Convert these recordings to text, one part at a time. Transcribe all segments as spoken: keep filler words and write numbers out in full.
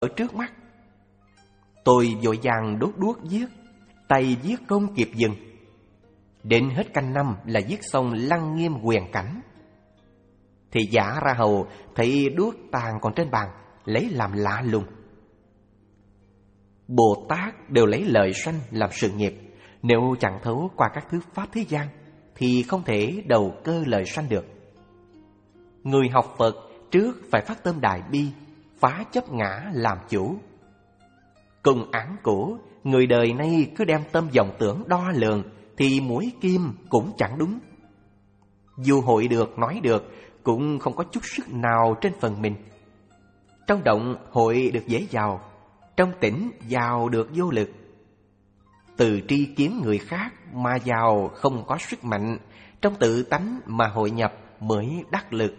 ở trước mắt. Tôi vội vàng đốt đuốc giết, tay giết không kịp dừng. Đến hết canh năm là giết xong Lăng Nghiêm quyền cảnh. Thì giả ra hầu thấy đuốc tàn còn trên bàn, lấy làm lạ lùng. Bồ Tát đều lấy lời sanh làm sự nghiệp. Nếu chẳng thấu qua các thứ pháp thế gian thì không thể đầu cơ lời sanh được. Người học Phật trước phải phát tâm đại bi, phá chấp ngã làm chủ. Cùng án cũ, người đời nay cứ đem tâm vọng tưởng đo lường thì mũi kim cũng chẳng đúng. Dù hội được, nói được cũng không có chút sức nào trên phần mình. Trong động hội được dễ giàu, trong tĩnh giàu được vô lực. Từ tri kiến người khác mà giàu không có sức mạnh, trong tự tánh mà hội nhập mới đắc lực.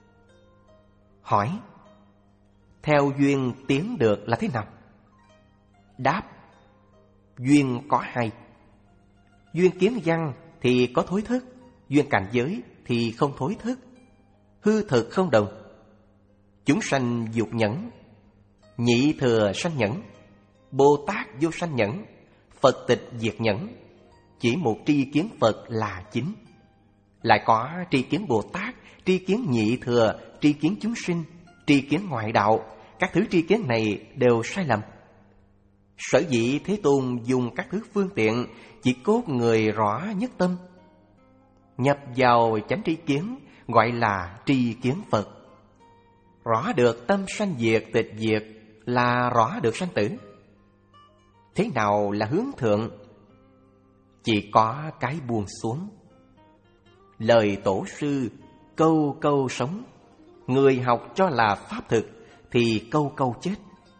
Hỏi: theo duyên tiến được là thế nào? Đáp: duyên có hai. Duyên kiến văn thì có thối thức, duyên cảnh giới thì không thối thức. Hư thực không đồng. Chúng sanh dục nhẫn, nhị thừa sanh nhẫn, Bồ Tát vô sanh nhẫn, Phật tịch diệt nhẫn. Chỉ một tri kiến Phật là chính. Lại có tri kiến Bồ Tát, tri kiến nhị thừa, tri kiến chúng sinh, tri kiến ngoại đạo. Các thứ tri kiến này đều sai lầm. Sở dĩ Thế Tôn dùng các thứ phương tiện chỉ cốt người rõ nhất tâm. Nhập vào chánh tri kiến gọi là tri kiến Phật. Rõ được tâm sanh diệt tịch diệt là rõ được sanh tử. Thế nào là hướng thượng? Chỉ có cái buông xuống. Lời tổ sư câu câu sống. Người học cho là pháp thực thì câu câu chết.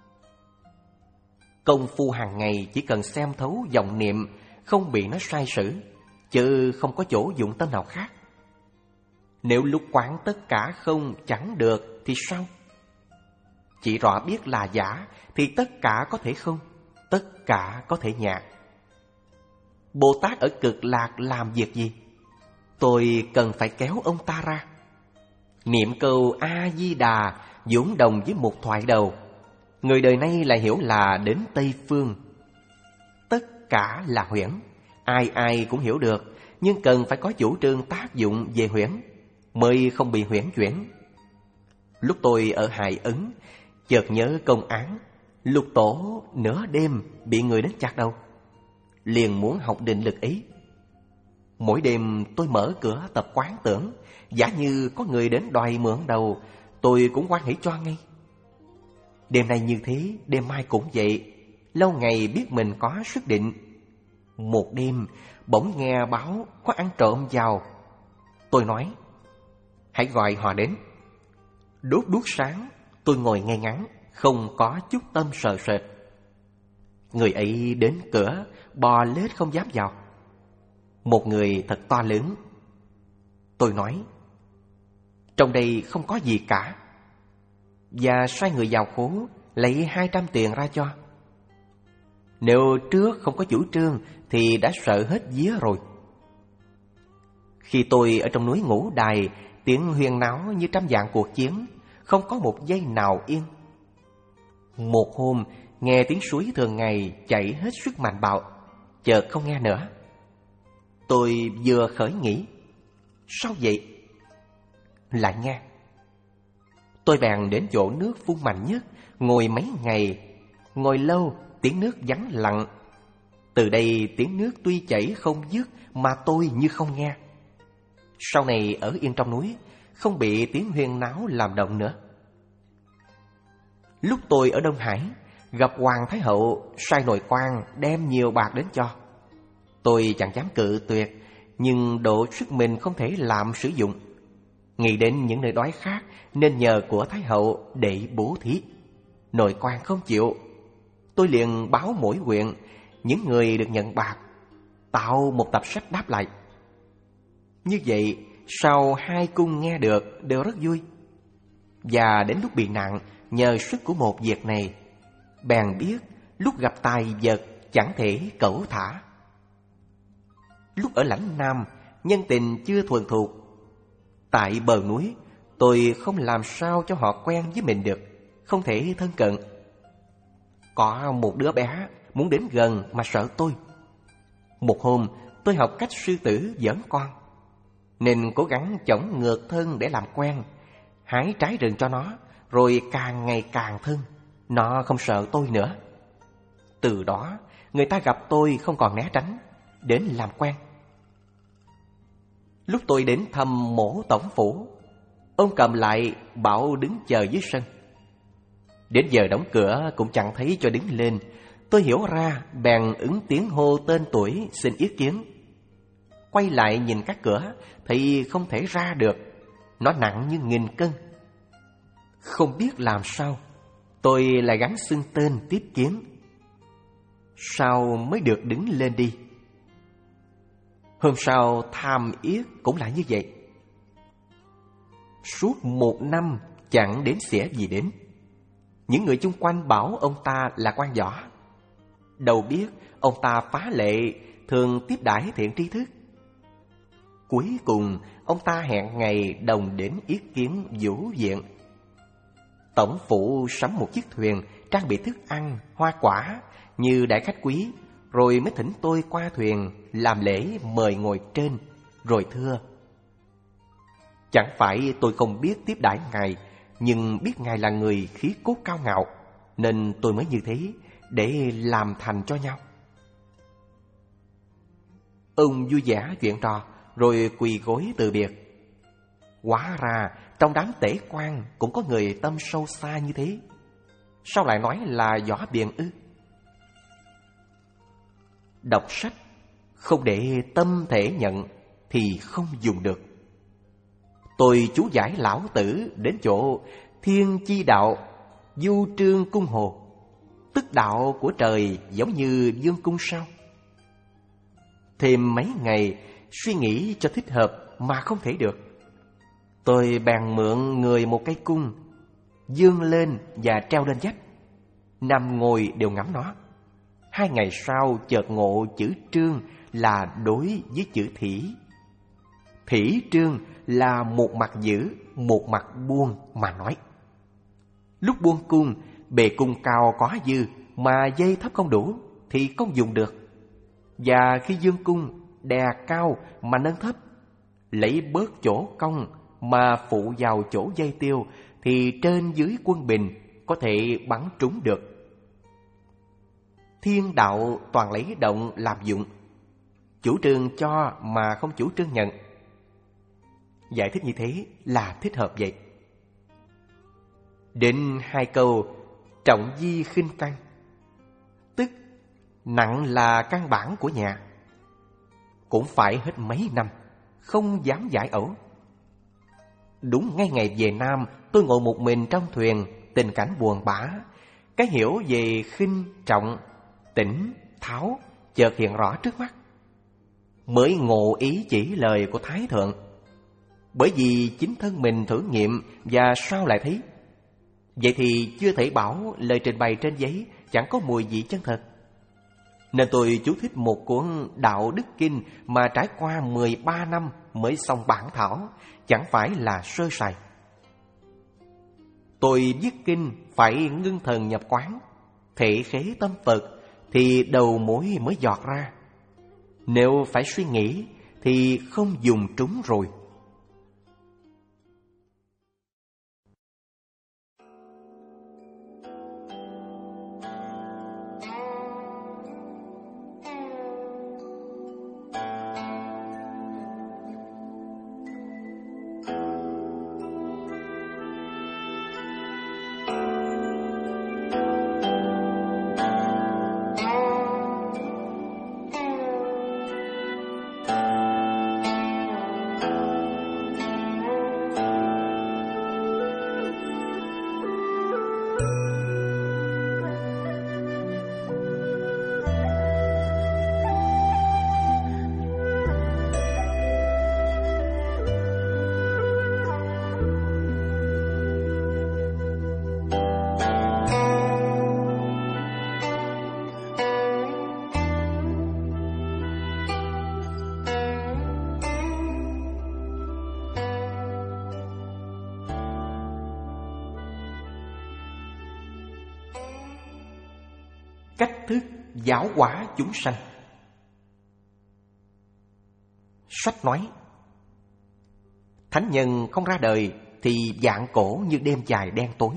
Công phu hàng ngày chỉ cần xem thấu vọng niệm, không bị nó sai sử, chứ không có chỗ dụng tâm nào khác. Nếu lúc quán tất cả không chẳng được thì sao? Chỉ rõ biết là giả thì tất cả có thể không, tất cả có thể nhạt. Bồ Tát ở Cực Lạc làm việc gì? Tôi cần phải kéo ông ta ra. Niệm câu A-di-đà vốn đồng với một thoại đầu. Người đời nay lại hiểu là đến Tây Phương. Tất cả là huyễn, ai ai cũng hiểu được, nhưng cần phải có chủ trương tác dụng về huyễn mới không bị huyễn chuyển. Lúc tôi ở Hải Ấn, chợt nhớ công án Lục Tổ nửa đêm bị người đến chặt đầu, liền muốn học định lực ấy. Mỗi đêm tôi mở cửa tập quán tưởng, giả như có người đến đòi mượn đầu, tôi cũng hoan hỉ cho ngay. Đêm nay như thế, đêm mai cũng vậy. Lâu ngày biết mình có sức định. Một đêm bỗng nghe báo có ăn trộm vào. Tôi nói: hãy gọi họ đến. Đốt đuốc sáng, tôi ngồi ngay ngắn, không có chút tâm sợ sệt. Người ấy đến cửa, bò lết không dám vào. Một người thật to lớn. Tôi nói: trong đây không có gì cả. Và sai người vào khố lấy hai trăm tiền ra cho. Nếu trước không có chủ trương thì đã sợ hết vía rồi. Khi tôi ở trong núi Ngũ Đài, tiếng huyên náo như trăm vạn cuộc chiến, không có một giây nào yên. Một hôm nghe tiếng suối thường ngày chảy hết sức mạnh bạo, chợt không nghe nữa. Tôi vừa khởi nghĩ: sao vậy? Lại nghe. Tôi bèn đến chỗ nước phun mạnh nhất, ngồi mấy ngày. Ngồi lâu, tiếng nước vắng lặng. Từ đây tiếng nước tuy chảy không dứt mà tôi như không nghe. Sau này ở yên trong núi, không bị tiếng huyên náo làm động nữa. Lúc tôi ở Đông Hải, gặp Hoàng Thái Hậu sai nội quan đem nhiều bạc đến cho. Tôi chẳng dám cự tuyệt, nhưng độ sức mình không thể làm sử dụng. Nghĩ đến những nơi đói khác nên nhờ của Thái Hậu để bố thí. Nội quan không chịu. Tôi liền báo mỗi huyện những người được nhận bạc, tạo một tập sách đáp lại. Như vậy sau hai cung nghe được đều rất vui. Và đến lúc bị nạn, nhờ sức của một việc này, bèn biết lúc gặp tài vật chẳng thể cẩu thả. Lúc ở lãnh Nam, nhân tình chưa thuần thục. Tại bờ núi, tôi không làm sao cho họ quen với mình được, không thể thân cận. Có một đứa bé muốn đến gần mà sợ tôi. Một hôm tôi học cách sư tử giỡn con, nên cố gắng chổng ngược thân để làm quen, hái trái rừng cho nó, rồi càng ngày càng thân. Nó không sợ tôi nữa. Từ đó người ta gặp tôi không còn né tránh, đến làm quen. Lúc tôi đến thăm mổ tổng phủ, ông cầm lại bảo đứng chờ dưới sân. Đến giờ đóng cửa cũng chẳng thấy cho đứng lên. Tôi hiểu ra, bèn ứng tiếng hô tên tuổi xin ý kiến. Quay lại nhìn các cửa thì không thể ra được, nó nặng như nghìn cân. Không biết làm sao, tôi lại gắng xưng tên tiếp kiến. Sao mới được đứng lên đi? Hôm sau tham yết cũng lại như vậy. Suốt một năm chẳng đến xỉa gì đến. Những người chung quanh bảo ông ta là quan võ. Đâu biết ông ta phá lệ, thường tiếp đãi thiện tri thức. Cuối cùng ông ta hẹn ngày đồng đến yết kiến Vũ Viện. Tổng phủ sắm một chiếc thuyền, trang bị thức ăn, hoa quả như đại khách quý, rồi mới thỉnh tôi qua thuyền làm lễ mời ngồi trên, rồi thưa: chẳng phải tôi không biết tiếp đãi ngài, nhưng biết ngài là người khí cốt cao ngạo, nên tôi mới như thế, để làm thành cho nhau. Ông vui vẻ chuyện trò, rồi quỳ gối từ biệt. Hóa ra trong đám tể quan cũng có người tâm sâu xa như thế. Sao lại nói là võ biền ư? Đọc sách không để tâm thể nhận thì không dùng được. Tôi chú giải lão tử đến chỗ thiên chi đạo, du trương cung hồ, tức đạo của trời giống như dương cung sao. Thêm mấy ngày suy nghĩ cho thích hợp mà không thể được. Tôi bèn mượn người một cây cung, dương lên và treo lên vách. Nằm ngồi đều ngắm nó. Hai ngày sau chợt ngộ chữ trương là đối với chữ thỉ. Thỉ trương là một mặt giữ, một mặt buông mà nói. Lúc buông cung, bề cung cao có dư mà dây thấp không đủ thì không dùng được. Và khi dương cung, đè cao mà nâng thấp, lấy bớt chỗ cong mà phụ vào chỗ dây tiêu, thì trên dưới quân bình có thể bắn trúng được. Thiên đạo toàn lấy động làm dụng, chủ trương cho mà không chủ trương nhận. Giải thích như thế là thích hợp vậy. Đến hai câu trọng di khinh căn, tức nặng là căn bản của nhà, cũng phải hết mấy năm, không dám giải ẩu. Đúng ngay ngày về Nam, tôi ngồi một mình trong thuyền, tình cảnh buồn bã. Cái hiểu về khinh, trọng, tỉnh, tháo chợt hiện rõ trước mắt. Mới ngộ ý chỉ lời của Thái Thượng, bởi vì chính thân mình thử nghiệm và sao lại thấy. Vậy thì chưa thể bảo lời trình bày trên giấy chẳng có mùi vị chân thật. Nên tôi chú thích một cuốn Đạo Đức Kinh mà trải qua mười ba năm mới xong bản thảo, chẳng phải là sơ sài. Tôi viết kinh phải ngưng thần nhập quán, thể khế tâm Phật, thì đầu mối mới giọt ra. Nếu phải suy nghĩ thì không dùng trúng rồi. cách thức giáo hóa chúng sanh. Sách nói, thánh nhân không ra đời thì vạn cổ như đêm dài đen tối.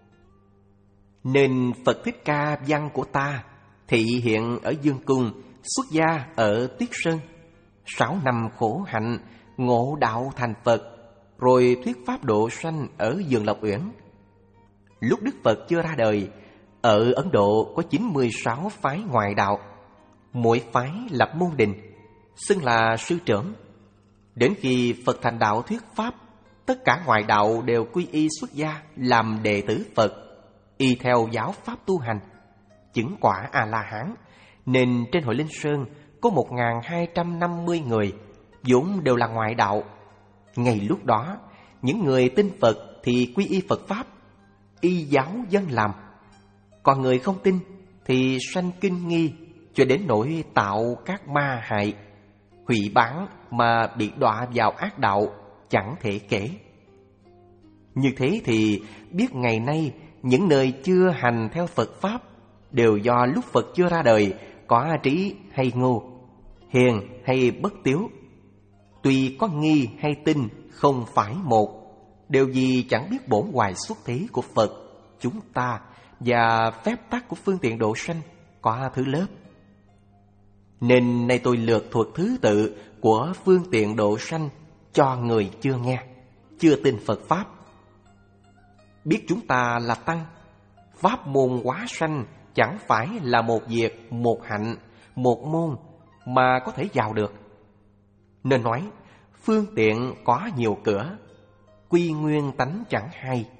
Nên Phật Thích Ca văn của ta thị hiện ở Dương Cung, xuất gia ở Tuyết Sơn. Sáu năm khổ hạnh, ngộ đạo thành Phật, rồi thuyết pháp độ sanh ở Vườn Lộc Uyển. Lúc Đức Phật chưa ra đời, ở Ấn Độ có chín mươi sáu phái ngoại đạo, mỗi phái lập môn đình, xưng là sư trưởng. Đến khi Phật thành đạo thuyết pháp, tất cả ngoại đạo đều quy y xuất gia làm đệ tử Phật, y theo giáo pháp tu hành, chứng quả A-la-hán. Nên trên hội Linh Sơn có một nghìn hai trăm năm mươi người, vốn đều là ngoại đạo. Ngay lúc đó, những người tin Phật thì quy y Phật pháp, y giáo dân làm. Còn người không tin thì sanh kinh nghi, cho đến nỗi tạo các ma hại, hủy bán mà bị đọa vào ác đạo, chẳng thể kể. Như thế thì biết ngày nay những nơi chưa hành theo Phật pháp đều do lúc Phật chưa ra đời có trí hay ngu, hiền hay bất tiếu. Tuy có nghi hay tin không phải một, đều vì chẳng biết bổn hoài xuất thế của Phật chúng ta và phép tắc của phương tiện độ sanh có thứ lớp. Nên nay tôi lược thuật thứ tự của phương tiện độ sanh cho người chưa nghe, chưa tin Phật pháp. Biết chúng ta là tăng, pháp môn hóa sanh chẳng phải là một việc, một hạnh, một môn mà có thể vào được. Nên nói phương tiện có nhiều cửa, quy nguyên tánh chẳng hay.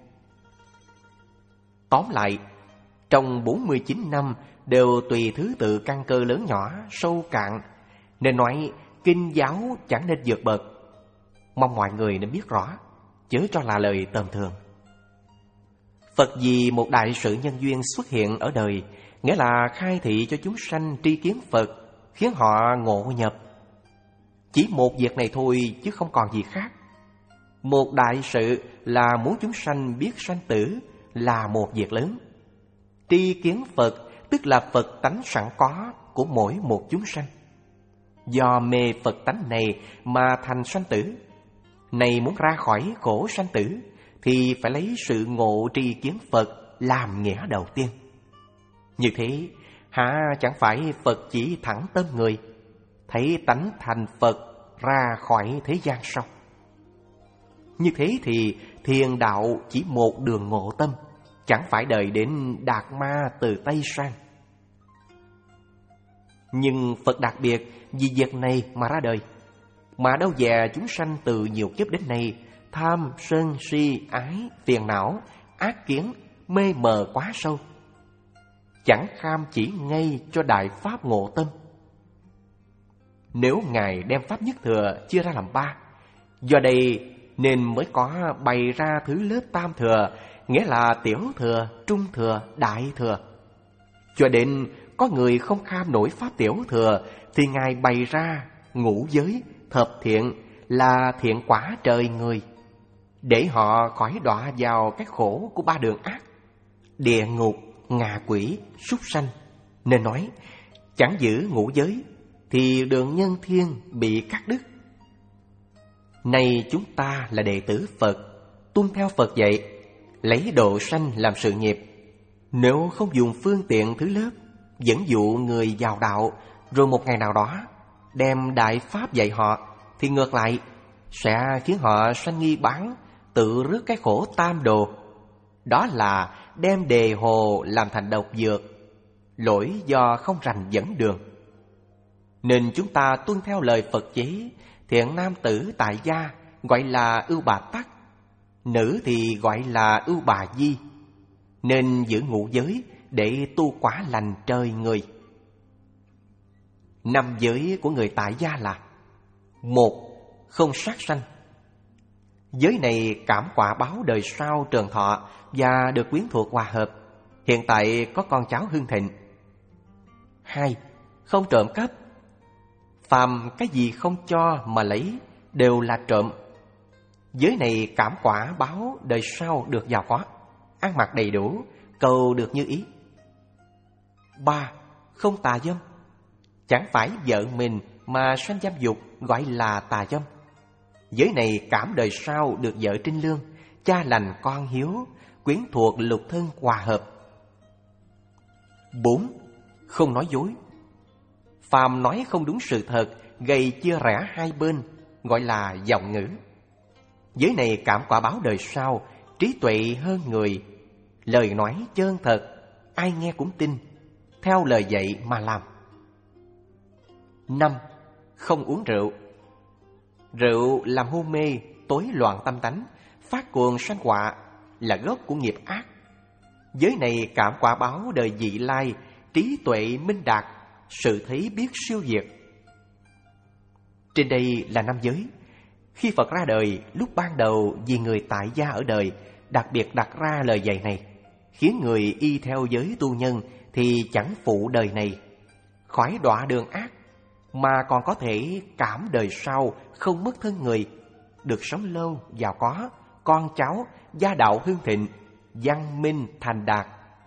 Tóm lại, trong bốn mươi chín năm đều tùy thứ tự căn cơ lớn nhỏ, sâu cạn, nên nói kinh giáo chẳng nên vượt bậc. Mong mọi người nên biết rõ, chớ cho là lời tầm thường. Phật vì một đại sự nhân duyên xuất hiện ở đời, nghĩa là khai thị cho chúng sanh tri kiến Phật, khiến họ ngộ nhập. Chỉ một việc này thôi chứ không còn gì khác. Một đại sự là muốn chúng sanh biết sanh tử là một việc lớn. Tri kiến Phật tức là Phật tánh sẵn có của mỗi một chúng sanh. Do mê Phật tánh này mà thành sanh tử. Này muốn ra khỏi khổ sanh tử thì phải lấy sự ngộ tri kiến Phật làm nghĩa đầu tiên. Như thế hả chẳng phải Phật chỉ thẳng tâm người, thấy tánh thành Phật ra khỏi thế gian sau. Như thế thì thiền đạo chỉ một đường ngộ tâm, chẳng phải đợi đến Đạt Ma từ Tây sang. Nhưng Phật đặc biệt vì việc này mà ra đời, mà đâu dè chúng sanh từ nhiều kiếp đến nay tham, sân, si, ái, phiền não, ác kiến, mê mờ quá sâu, chẳng kham chỉ ngay cho đại pháp ngộ tâm. Nếu Ngài đem pháp nhất thừa chia ra làm ba, do đây nên mới có bày ra thứ lớp tam thừa, nghĩa là tiểu thừa, trung thừa, đại thừa. Cho đến có người không kham nổi pháp tiểu thừa thì Ngài bày ra ngũ giới, thập thiện là thiện quả trời người, để họ khỏi đọa vào cái khổ của ba đường ác, địa ngục, ngạ quỷ, súc sanh. Nên nói chẳng giữ ngũ giới thì đường nhân thiên bị cắt đứt. Này chúng ta là đệ tử Phật, tuân theo Phật dạy, lấy độ sanh làm sự nghiệp. Nếu không dùng phương tiện thứ lớp, dẫn dụ người vào đạo, rồi một ngày nào đó đem đại pháp dạy họ, thì ngược lại sẽ khiến họ sanh nghi bán, tự rước cái khổ tam đồ. Đó là đem đề hồ làm thành độc dược, lỗi do không rành dẫn đường. Nên chúng ta tuân theo lời Phật chế, thiện nam tử tại gia gọi là ưu bà tắc, nữ thì gọi là ưu bà di. Nên giữ ngũ giới để tu quả lành trời người. Năm giới của người tại gia là: một, không sát sanh. Giới này cảm quả báo đời sau trường thọ và được quyến thuộc hòa hợp, hiện tại có con cháu hưng thịnh. Hai, không trộm cắp. Phàm cái gì không cho mà lấy đều là trộm. Giới này cảm quả báo đời sau được giàu có, ăn mặc đầy đủ, cầu được như ý. Ba, không tà dâm. Chẳng phải vợ mình mà sanh dâm dục gọi là tà dâm. Giới này cảm đời sau được vợ trinh lương, cha lành con hiếu, quyến thuộc lục thân hòa hợp. Bốn, không nói dối. Phàm nói không đúng sự thật, gây chia rẽ hai bên, gọi là vọng ngữ. Giới này cảm quả báo đời sau, trí tuệ hơn người, lời nói chân thật, ai nghe cũng tin, theo lời dạy mà làm. Năm, không uống rượu. Rượu làm hôn mê, tối loạn tâm tánh, phát cuồng sanh họa, là gốc của nghiệp ác. Giới này cảm quả báo đời vị lai, trí tuệ minh đạt, sự thấy biết siêu việt. Trên đây là năm giới. Khi Phật ra đời, lúc ban đầu vì người tại gia ở đời, đặc biệt đặt ra lời dạy này, khiến người y theo giới tu nhân thì chẳng phụ đời này, khỏi đọa đường ác, mà còn có thể cảm đời sau không mất thân người, được sống lâu, giàu có, con cháu, gia đạo hưng thịnh, văn minh thành đạt.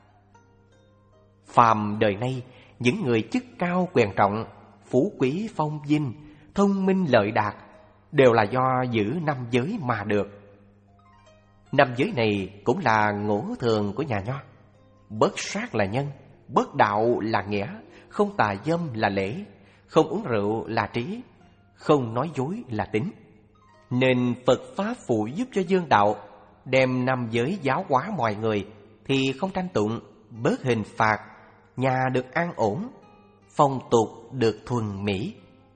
Phàm đời nay, những người chức cao quyền trọng, phú quý phong vinh, thông minh lợi đạt, đều là do giữ năm giới mà được. Năm giới này cũng là ngũ thường của nhà Nho. Bất sát là nhân, bất đạo là nghĩa, không tà dâm là lễ, không uống rượu là trí, không nói dối là tính. Nên Phật Pháp phụ giúp cho dương đạo, đem năm giới giáo hóa mọi người, thì không tranh tụng, bớt hình phạt, nhà được an ổn, phong tục được thuần mỹ.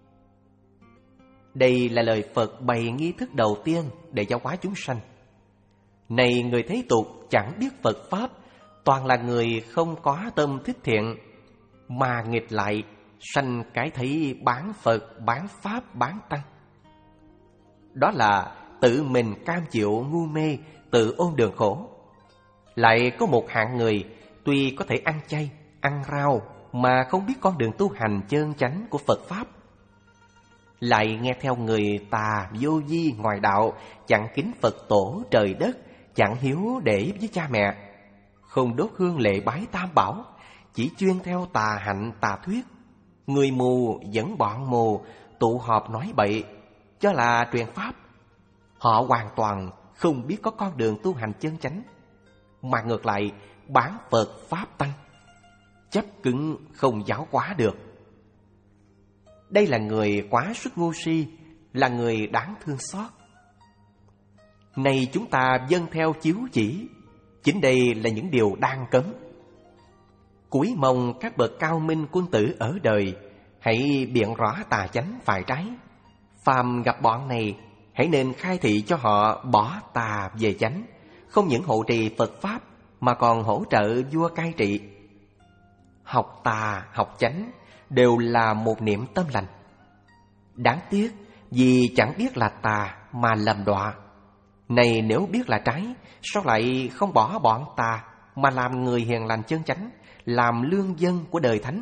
Đây là lời Phật bày nghi thức đầu tiên để giáo hóa chúng sanh. Này người thế tục chẳng biết Phật Pháp, toàn là người không có tâm thích thiện, mà nghịch lại, sanh cái thấy bán Phật, bán Pháp, bán Tăng. Đó là tự mình cam chịu ngu mê, tự ôn đường khổ. Lại có một hạng người tuy có thể ăn chay, ăn rau, mà không biết con đường tu hành chân chánh của Phật Pháp. Lại nghe theo người tà vô vi ngoài đạo, chẳng kính Phật tổ trời đất, chẳng hiếu để với cha mẹ, không đốt hương lễ bái tam bảo, chỉ chuyên theo tà hạnh tà thuyết. Người mù dẫn bọn mù, tụ họp nói bậy, cho là truyền pháp. Họ hoàn toàn không biết có con đường tu hành chân chánh, mà ngược lại bán Phật Pháp Tăng, chấp cứng không giáo hóa được. Đây là người quá sức ngu si, là người đáng thương xót. Này chúng ta vâng theo chiếu chỉ, chính đây là những điều đang cấm. Cúi mong các bậc cao minh quân tử ở đời hãy biện rõ tà chánh phải trái. Phàm gặp bọn này, hãy nên khai thị cho họ bỏ tà về chánh, không những hộ trì Phật Pháp mà còn hỗ trợ vua cai trị. Học tà, học chánh đều là một niệm tâm lành. Đáng tiếc vì chẳng biết là tà mà lầm đọa. Này nếu biết là trái, sao lại không bỏ bọn tà mà làm người hiền lành chân chánh, làm lương dân của đời thánh?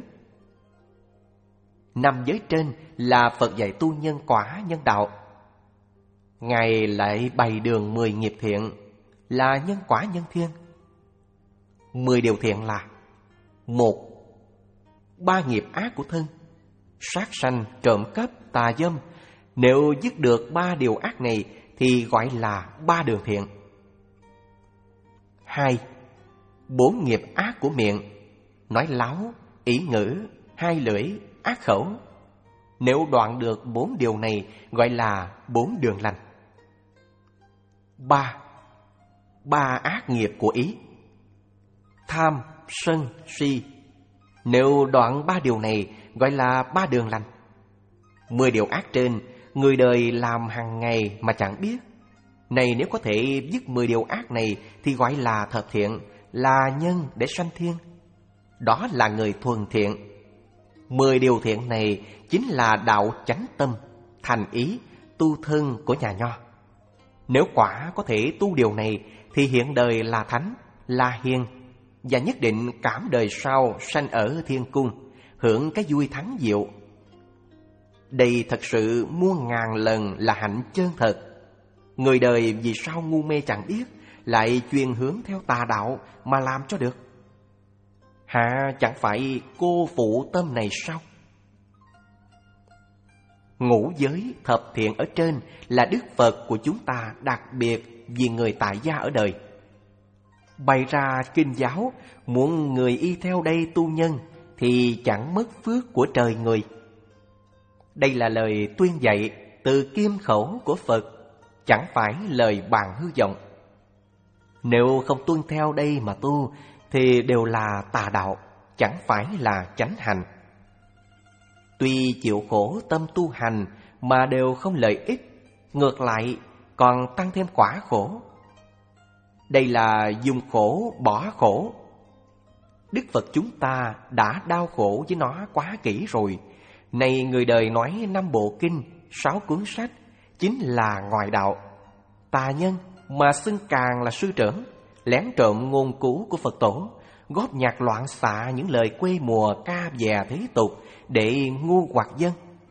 Năm giới trên là Phật dạy tu nhân quả nhân đạo. Ngài lại bày đường mười nghiệp thiện, là nhân quả nhân thiên. Mười điều thiện là: một, ba nghiệp ác của thân, sát sanh, trộm cắp, tà dâm. Nếu dứt được ba điều ác này thì gọi là ba đường thiện. Hai, bốn nghiệp ác của miệng, nói láo, ỷ ngữ, hai lưỡi, ác khẩu. Nếu đoạn được bốn điều này gọi là bốn đường lành. Ba, ba ác nghiệp của ý, tham, sân, si. Nếu đoạn ba điều này gọi là ba đường lành. Mười điều ác trên, người đời làm hàng ngày mà chẳng biết. Này nếu có thể dứt mười điều ác này thì gọi là thập thiện, là nhân để sanh thiên. Đó là người thuần thiện. Mười điều thiện này chính là đạo chánh tâm, thành ý, tu thân của nhà Nho. Nếu quả có thể tu điều này thì hiện đời là thánh, là hiền, và nhất định cảm đời sau sanh ở thiên cung, hưởng cái vui thắng diệu. Đây thật sự muôn ngàn lần là hạnh chân thật. Người đời vì sao ngu mê chẳng biết, lại chuyên hướng theo tà đạo mà làm cho được. Hạ chẳng phải cô phụ tâm này sao? Ngũ giới thập thiện ở trên là Đức Phật của chúng ta đặc biệt vì người tại gia ở đời. Bày ra kinh giáo, muốn người y theo đây tu nhân thì chẳng mất phước của trời người. Đây là lời tuyên dạy từ kim khẩu của Phật, chẳng phải lời bàn hư vọng. Nếu không tuân theo đây mà tu thì đều là tà đạo, chẳng phải là chánh hành. Tuy chịu khổ tâm tu hành mà đều không lợi ích, ngược lại còn tăng thêm quả khổ. Đây là dùng khổ bỏ khổ. Đức Phật chúng ta đã đau khổ với nó quá kỹ rồi. Này người đời nói năm bộ kinh, sáu cuốn sách chính là ngoại đạo. Tà nhân mà xưng càng là sư trưởng, lén trộm ngôn cũ của Phật tổ, góp nhạc loạn xạ những lời quê mùa ca dè thế tục để ngu hoặc dân.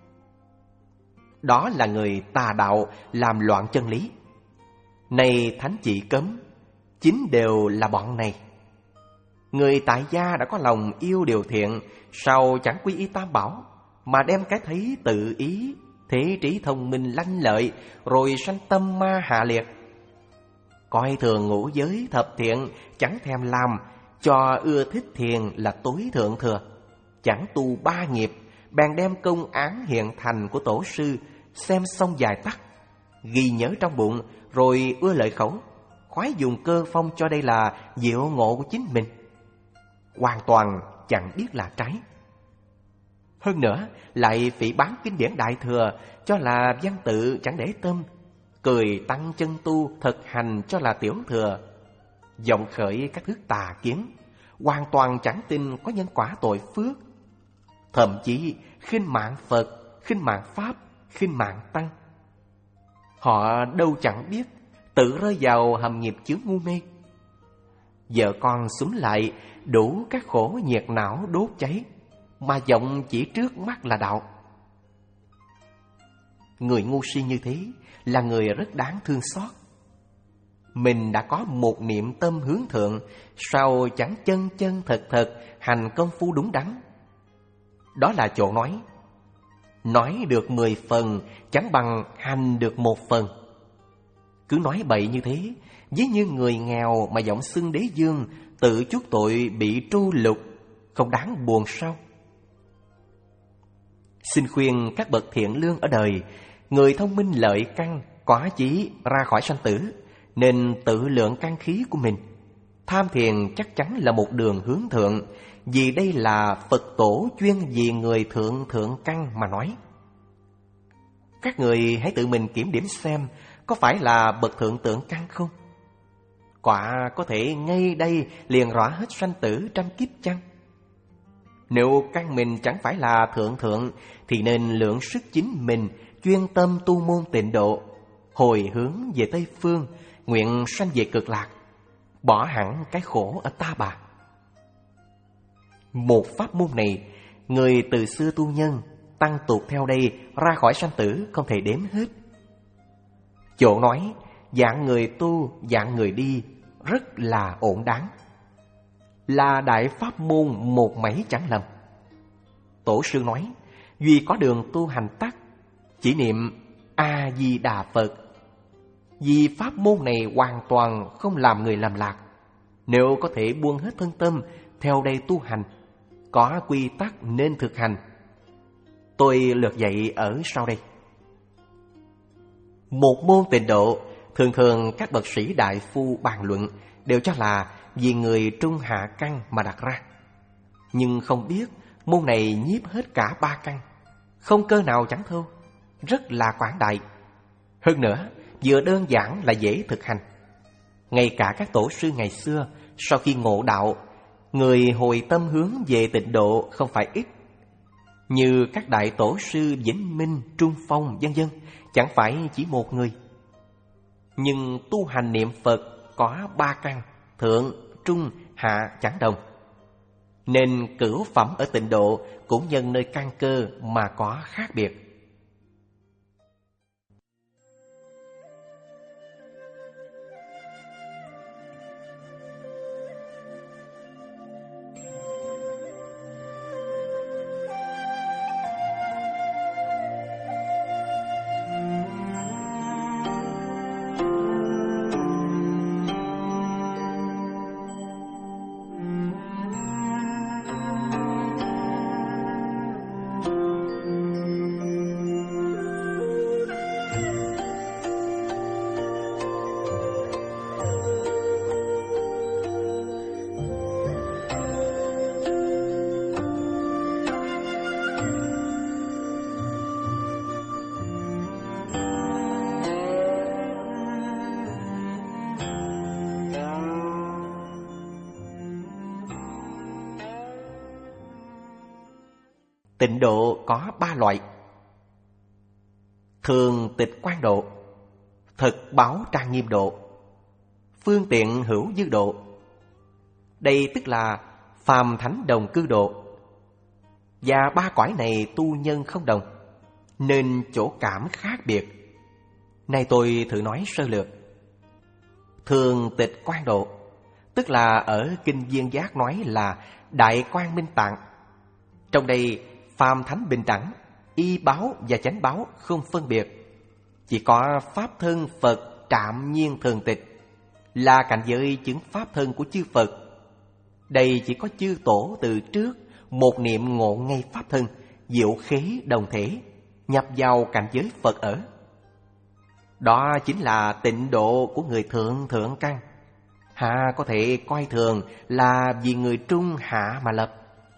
Đó là người tà đạo làm loạn chân lý. Này thánh chỉ cấm, chính đều là bọn này. Người tại gia đã có lòng yêu điều thiện, sao chẳng quy y tam bảo, mà đem cái thấy tự ý, thế trí thông minh lanh lợi, rồi sanh tâm ma hạ liệt. Coi thường ngũ giới thập thiện, chẳng thèm làm, cho ưa thích thiền là tối thượng thừa. Chẳng tu ba nghiệp, bèn đem công án hiện thành của tổ sư xem xong dài tắt, ghi nhớ trong bụng, rồi ưa lợi khẩu, khoái dùng cơ phong cho đây là diệu ngộ của chính mình. Hoàn toàn chẳng biết là trái. Hơn nữa lại phỉ báng kinh điển Đại Thừa, cho là văn tự chẳng để tâm, cười tăng chân tu thực hành cho là tiểu thừa, vọng khởi các thước tà kiến, hoàn toàn chẳng tin có nhân quả tội phước. Thậm chí khinh mạng Phật, khinh mạng Pháp, khinh mạng Tăng. Họ đâu chẳng biết tự rơi vào hầm nghiệp chướng ngu mê. Vợ con xúm lại đủ các khổ nhiệt não đốt cháy, mà vọng chỉ trước mắt là đạo. Người ngu si như thế là người rất đáng thương xót. Mình đã có một niệm tâm hướng thượng, sao chẳng chân chân thật thật hành công phu đúng đắn. Đó là chỗ nói, nói được mười phần chẳng bằng hành được một phần. Cứ nói bậy như thế, ví như người nghèo mà giọng xưng đế dương, tự chuốc tội bị tru lục, không đáng buồn sao? Xin khuyên các bậc thiện lương ở đời, người thông minh lợi căn, có chí ra khỏi sanh tử, nên tự lượng căn khí của mình. Tham thiền chắc chắn là một đường hướng thượng, vì đây là Phật tổ chuyên vì người thượng thượng căn mà nói. Các người hãy tự mình kiểm điểm xem, có phải là bậc thượng tượng căn không? Quả có thể ngay đây liền rõ hết sanh tử trăm kiếp chăng? Nếu căn mình chẳng phải là thượng thượng, thì nên lượng sức chính mình, chuyên tâm tu môn tịnh độ, hồi hướng về Tây Phương, nguyện sanh về cực lạc, bỏ hẳn cái khổ ở ta bà. Một pháp môn này, người từ xưa tu nhân, tăng tục theo đây ra khỏi sanh tử không thể đếm hết. Chỗ nói, dạng người tu, dạng người đi, rất là ổn đáng. Là đại pháp môn một mảy chẳng lầm. Tổ sư nói, duy có đường tu hành tắc, chỉ niệm A-di-đà Phật. Vì pháp môn này hoàn toàn không làm người làm lạc. Nếu có thể buông hết thân tâm, theo đây tu hành, có quy tắc nên thực hành. Tôi lược dạy ở sau đây. Một môn tịnh độ, thường thường các bậc sĩ đại phu bàn luận đều cho là vì người trung hạ căn mà đặt ra. Nhưng không biết môn này nhiếp hết cả ba căn, không cơ nào chẳng thâu, rất là quảng đại. Hơn nữa, vừa đơn giản là dễ thực hành. Ngay cả các tổ sư ngày xưa, sau khi ngộ đạo, người hồi tâm hướng về tịnh độ không phải ít. Như các đại tổ sư Vĩnh Minh, Trung Phong, vân vân, chẳng phải chỉ một người. Nhưng tu hành niệm Phật có ba căn, thượng, trung, hạ chẳng đồng. Nên cửu phẩm ở tịnh độ cũng nhân nơi căn cơ mà có khác biệt. Tịnh độ có ba loại: thường tịch quan độ, thực báo trang nghiêm độ, phương tiện hữu dư độ. Đây tức là phàm thánh đồng cư độ. Và ba cõi này tu nhân không đồng, nên chỗ cảm khác biệt. Nay tôi thử nói sơ lược. Thường tịch quan độ, tức là ở Kinh Viên Giác nói là Đại Quang Minh Tạng. Trong đây phàm thánh bình đẳng, y báo và chánh báo không phân biệt. Chỉ có pháp thân Phật trạm nhiên thường tịch, là cảnh giới chứng pháp thân của chư Phật. Đây chỉ có chư tổ từ trước một niệm ngộ ngay pháp thân, diệu khế đồng thể, nhập vào cảnh giới Phật ở. Đó chính là tịnh độ của người thượng thượng căn. Hạ có thể coi thường là vì người trung hạ mà lập.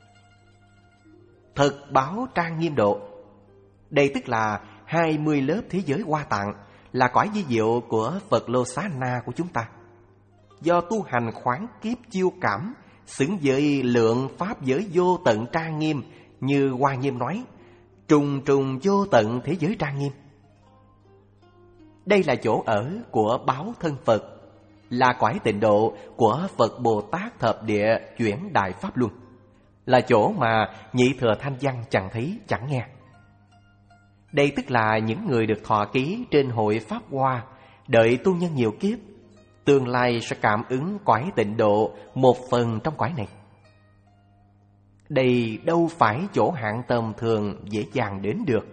Thực báo trang nghiêm độ, đây tức là hai mươi lớp thế giới Hoa Tạng, là cõi vi diệu của Phật Lô Xá Na của chúng ta. Do tu hành khoáng kiếp chiêu cảm, xứng với lượng pháp giới vô tận trang nghiêm, như Hoa Nghiêm nói, trùng trùng vô tận thế giới trang nghiêm. Đây là chỗ ở của báo thân Phật, là cõi tịnh độ của Phật Bồ Tát thập địa chuyển đại pháp luân, là chỗ mà nhị thừa thanh văn chẳng thấy chẳng nghe. Đây tức là những người được thọ ký trên hội Pháp Hoa, đợi tu nhân nhiều kiếp, tương lai sẽ cảm ứng cõi tịnh độ một phần trong cõi này. Đây đâu phải chỗ hạng tầm thường dễ dàng đến được.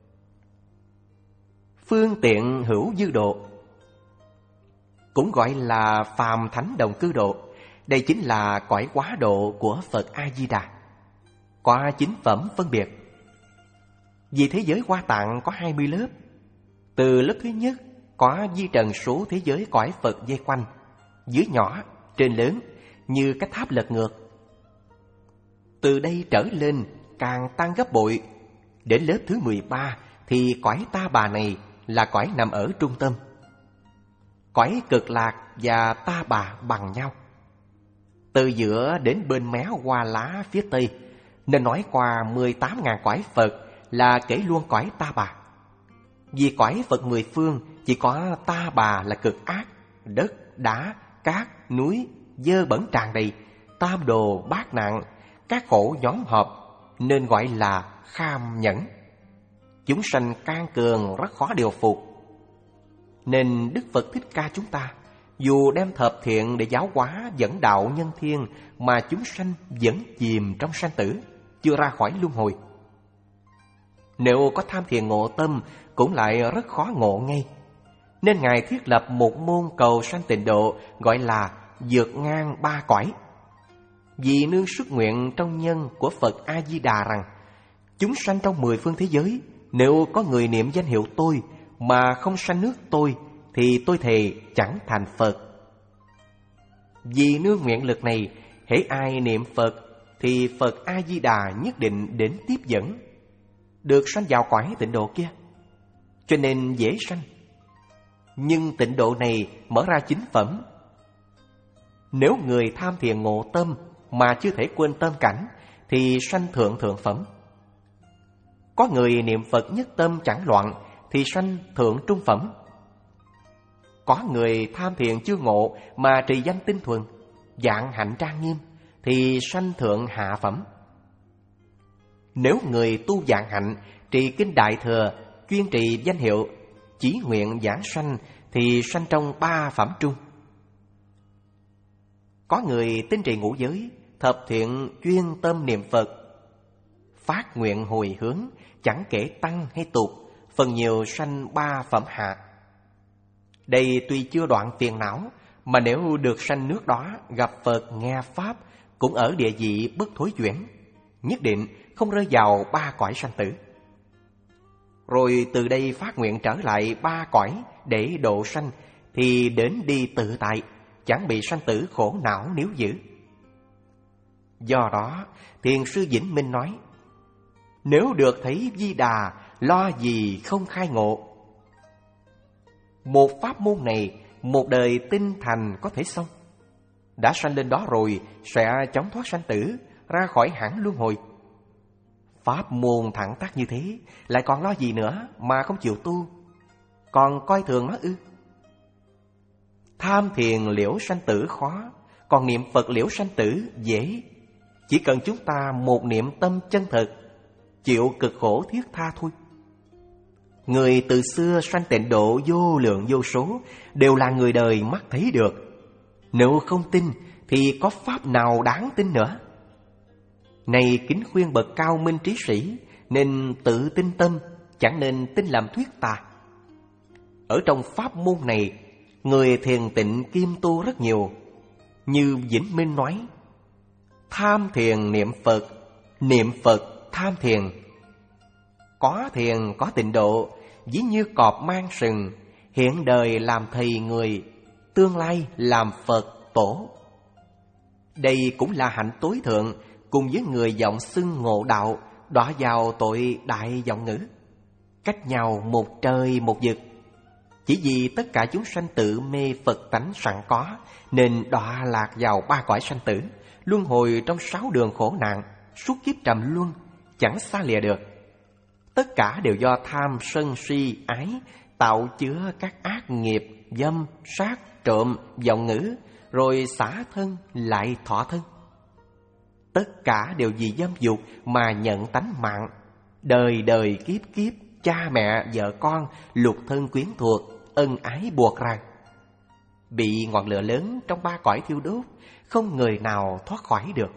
Phương tiện hữu dư độ, cũng gọi là phàm thánh đồng cư độ. Đây chính là cõi quá độ của Phật A-di-đà, có chín phẩm phân biệt. Vì thế giới Hoa Tạng có hai mươi lớp. Từ lớp thứ nhất có di trần số thế giới cõi Phật dây quanh, dưới nhỏ, trên lớn, như cái tháp lật ngược. Từ đây trở lên càng tăng gấp bội. Đến lớp thứ mười ba thì cõi Ta Bà này là cõi nằm ở trung tâm. Cõi Cực Lạc và Ta Bà bằng nhau, từ giữa đến bên mé Hoa Lá phía tây, nên nói qua mười tám ngàn cõi Phật là kể luôn cõi Ta Bà. Vì cõi Phật mười phương chỉ có Ta Bà là cực ác, đất, đá, cát, núi, dơ bẩn tràn đầy, tam đồ bát nạn, các khổ nhóm họp, nên gọi là kham nhẫn. Chúng sanh can cường rất khó điều phục. Nên Đức Phật Thích Ca chúng ta, dù đem thập thiện để giáo hóa dẫn đạo nhân thiên, mà chúng sanh vẫn chìm trong sanh tử, chưa ra khỏi luân hồi. Nếu có tham thiền ngộ tâm cũng lại rất khó ngộ ngay. Nên Ngài thiết lập một môn cầu sanh tịnh độ, gọi là vượt ngang ba cõi. Vì nương xuất nguyện trong nhân của Phật A-di-đà rằng, chúng sanh trong mười phương thế giới, nếu có người niệm danh hiệu tôi mà không sanh nước tôi, thì tôi thề chẳng thành Phật. Vì nương nguyện lực này, hễ ai niệm Phật thì Phật A-di-đà nhất định đến tiếp dẫn, được sanh vào cõi tịnh độ kia. Cho nên dễ sanh. Nhưng tịnh độ này mở ra chín phẩm. Nếu người tham thiền ngộ tâm mà chưa thể quên tâm cảnh, thì sanh thượng thượng phẩm. Có người niệm Phật nhất tâm chẳng loạn, thì sanh thượng trung phẩm. Có người tham thiền chưa ngộ mà trì danh tinh thuần, dạng hạnh trang nghiêm, thì sanh thượng hạ phẩm. Nếu người tu dạng hạnh, trì kinh Đại Thừa, chuyên trì danh hiệu, chí nguyện giảng sanh, thì sanh trong ba phẩm trung. Có người tinh trì ngũ giới, thập thiện chuyên tâm niệm Phật, phát nguyện hồi hướng, chẳng kể tăng hay tục, phần nhiều sanh ba phẩm hạ. Đây tuy chưa đoạn phiền não, mà nếu được sanh nước đó, gặp Phật nghe Pháp, cũng ở địa vị bất thối chuyển, nhất định không rơi vào ba cõi sanh tử. Rồi từ đây phát nguyện trở lại ba cõi để độ sanh, thì đến đi tự tại, chẳng bị sanh tử khổ não níu giữ. Do đó, Thiền sư Vĩnh Minh nói, nếu được thấy Di Đà, lo gì không khai ngộ. Một pháp môn này, một đời tinh thành có thể xong. Đã sanh lên đó rồi, sẽ chóng thoát sanh tử, ra khỏi hẳn luân hồi. Pháp môn thẳng tắc như thế, lại còn lo gì nữa mà không chịu tu? Còn coi thường nó ư? Tham thiền liễu sanh tử khó, còn niệm Phật liễu sanh tử dễ. Chỉ cần chúng ta một niệm tâm chân thực, chịu cực khổ thiết tha thôi. Người từ xưa sanh tịnh độ vô lượng vô số, đều là người đời mắt thấy được. Nếu không tin thì có pháp nào đáng tin nữa? Này kính khuyên bậc cao minh trí sĩ, nên tự tin tâm, chẳng nên tin làm thuyết tà. Ở trong pháp môn này, người thiền tịnh kim tu rất nhiều. Như Vĩnh Minh nói, tham thiền niệm Phật, niệm Phật tham thiền. Có thiền có tịnh độ, ví như cọp mang sừng, hiện đời làm thầy người, tương lai làm Phật tổ. Đây cũng là hạnh tối thượng, cùng với người vọng xưng ngộ đạo, đọa vào tội đại vọng ngữ. Cách nhau một trời một vực. Chỉ vì tất cả chúng sanh tự mê Phật tánh sẵn có, nên đọa lạc vào ba cõi sanh tử, luân hồi trong sáu đường khổ nạn, suốt kiếp trầm luân, chẳng xa lìa được. Tất cả đều do tham sân si ái tạo chứa các ác nghiệp dâm, sát, trộm, vọng ngữ, rồi xả thân lại thọ thân. Tất cả đều vì dâm dục mà nhận tánh mạng, đời đời kiếp kiếp cha mẹ vợ con lục thân quyến thuộc ân ái buộc rằng, bị ngọn lửa lớn trong ba cõi thiêu đốt, không người nào thoát khỏi được.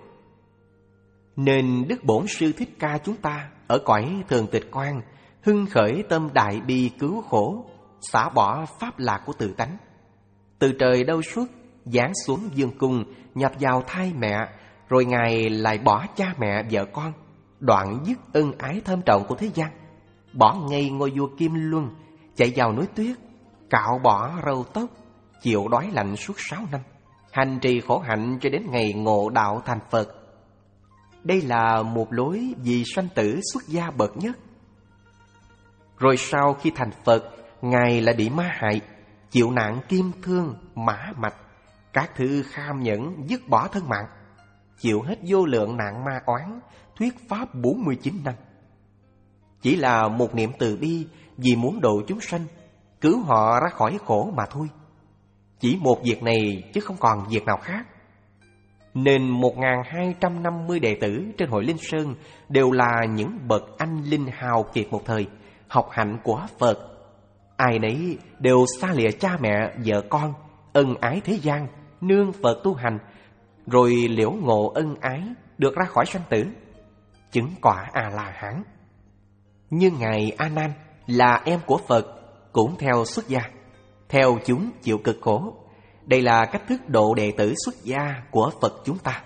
Nên Đức Bổn Sư Thích Ca chúng ta ở cõi thường tịch quan hưng khởi tâm đại bi cứu khổ, xả bỏ pháp lạc của tự tánh, từ trời đâu xuất giáng xuống dương cung, nhập vào thai mẹ, rồi Ngài lại bỏ cha mẹ vợ con, đoạn dứt ân ái thâm trọng của thế gian, bỏ ngay ngôi vua Kim Luân, chạy vào núi tuyết, cạo bỏ râu tóc, chịu đói lạnh suốt sáu năm, hành trì khổ hạnh cho đến ngày ngộ đạo thành Phật. Đây là một lối vì sanh tử xuất gia bậc nhất. Rồi sau khi thành Phật, Ngài lại bị ma hại, chịu nạn kim thương, mã mạch, các thứ kham nhẫn, dứt bỏ thân mạng, chịu hết vô lượng nạn ma oán, thuyết pháp bốn mươi chín năm. Chỉ là một niệm từ bi vì muốn độ chúng sanh, cứu họ ra khỏi khổ mà thôi. Chỉ một việc này chứ không còn việc nào khác. Nên một nghìn hai trăm năm mươi đệ tử trên hội Linh Sơn đều là những bậc anh linh hào kiệt một thời, học hạnh của Phật. Ai nấy đều xa lìa cha mẹ, vợ con, ân ái thế gian, nương Phật tu hành, rồi liễu ngộ ân ái, được ra khỏi sanh tử, chứng quả A-la-hán. Như Ngài A Nan là em của Phật, cũng theo xuất gia, theo chúng chịu cực khổ. Đây là cách thức độ đệ tử xuất gia của Phật chúng ta.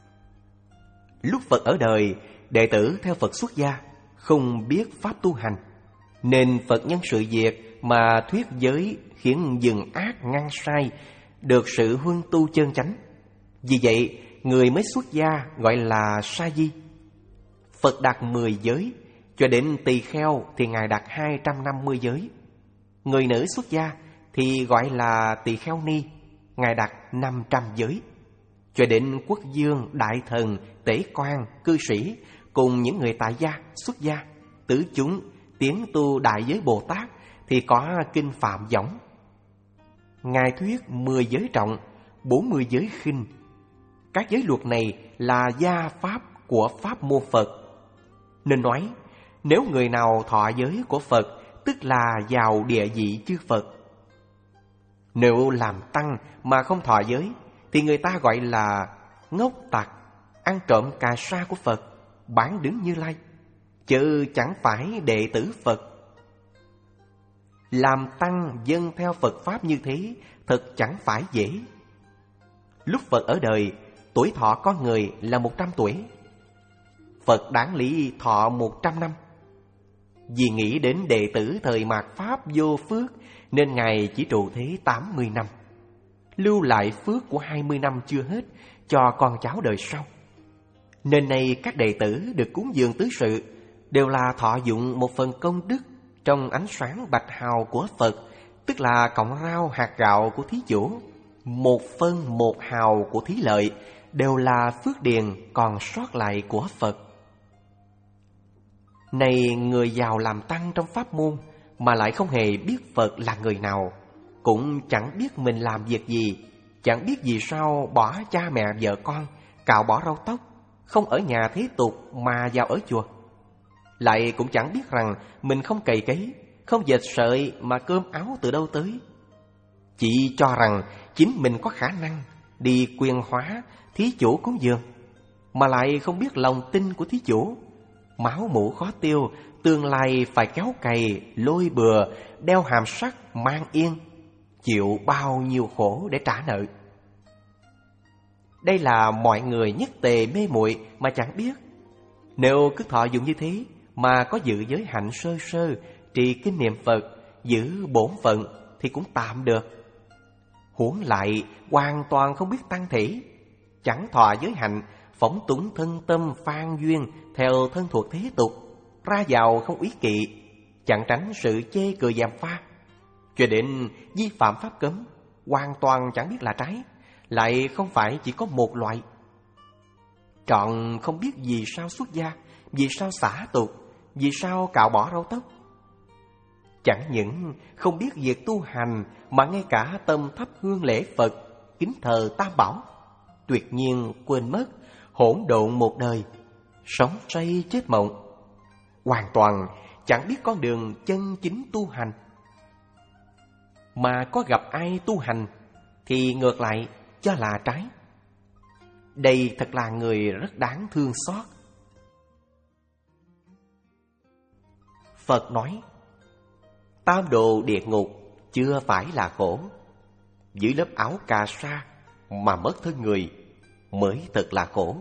Lúc Phật ở đời, đệ tử theo Phật xuất gia, không biết pháp tu hành, nên Phật nhân sự việc mà thuyết giới khiến dừng ác ngăn sai, được sự huân tu chân chánh. Vì vậy, người mới xuất gia gọi là sa di. Phật đặt mười giới, cho đến tỳ kheo thì Ngài đặt hai trăm năm mươi giới. Người nữ xuất gia thì gọi là tỳ kheo ni, Ngài đặt năm trăm giới. Cho đến quốc vương, đại thần, tể quan, cư sĩ cùng những người tại gia, xuất gia, tứ chúng tiến tu đại giới Bồ Tát thì có kinh Phạm Võng. Ngài thuyết mười giới trọng, bốn mươi giới khinh. Các giới luật này là gia pháp của pháp môn Phật. Nên nói, nếu người nào thọ giới của Phật, tức là vào địa vị chư Phật. Nếu làm tăng mà không thọ giới, thì người ta gọi là ngốc tặc, ăn trộm cà sa của Phật, bán đứng Như Lai, chứ chẳng phải đệ tử Phật. Làm tăng dâng theo Phật Pháp như thế thật chẳng phải dễ. Lúc Phật ở đời, tuổi thọ con người là một trăm tuổi. Phật đáng lý thọ một trăm năm. Vì nghĩ đến đệ tử thời mạt Pháp vô phước, nên Ngài chỉ trụ thế tám mươi năm, lưu lại phước của hai mươi năm chưa hết cho con cháu đời sau. Nên nay các đệ tử được cúng dường tứ sự đều là thọ dụng một phần công đức trong ánh sáng bạch hào của Phật, tức là cọng rau hạt gạo của thí chủ, một phân một hào của thí lợi, đều là phước điền còn sót lại của Phật. Này người giàu làm tăng trong pháp môn mà lại không hề biết Phật là người nào, cũng chẳng biết mình làm việc gì, chẳng biết vì sao bỏ cha mẹ vợ con, cạo bỏ râu tóc, không ở nhà thế tục mà vào ở chùa. Lại cũng chẳng biết rằng mình không cày cấy, không dệt sợi mà cơm áo từ đâu tới. Chỉ cho rằng chính mình có khả năng đi quyền hóa thí chủ cúng dường, mà lại không biết lòng tin của thí chủ. Máu mủ khó tiêu, tương lai phải kéo cày, lôi bừa, đeo hàm sắt, mang yên, chịu bao nhiêu khổ để trả nợ. Đây là mọi người nhất tề mê muội mà chẳng biết. Nếu cứ thọ dụng như thế mà có giữ giới hạnh sơ sơ, trì kinh niệm Phật, giữ bổn phận thì cũng tạm được. Huống lại hoàn toàn không biết tăng thể, chẳng thọ giới hạnh, phóng túng thân tâm phan duyên theo thân thuộc thế tục, ra vào không úy kỵ, chẳng tránh sự chê cười gièm pha, cho đến vi phạm pháp cấm, hoàn toàn chẳng biết là trái, lại không phải chỉ có một loại. Trọn không biết vì sao xuất gia, vì sao xả tục, vì sao cạo bỏ râu tóc. Chẳng những không biết việc tu hành mà ngay cả tâm thắp hương lễ Phật, kính thờ Tam Bảo, tuyệt nhiên quên mất hỗn độn một đời, sống say chết mộng, hoàn toàn chẳng biết con đường chân chính tu hành. Mà có gặp ai tu hành thì ngược lại cho là trái. Đây thật là người rất đáng thương xót. Phật nói, tam đồ địa ngục chưa phải là khổ, dưới lớp áo cà sa mà mất thân người mới thật là khổ.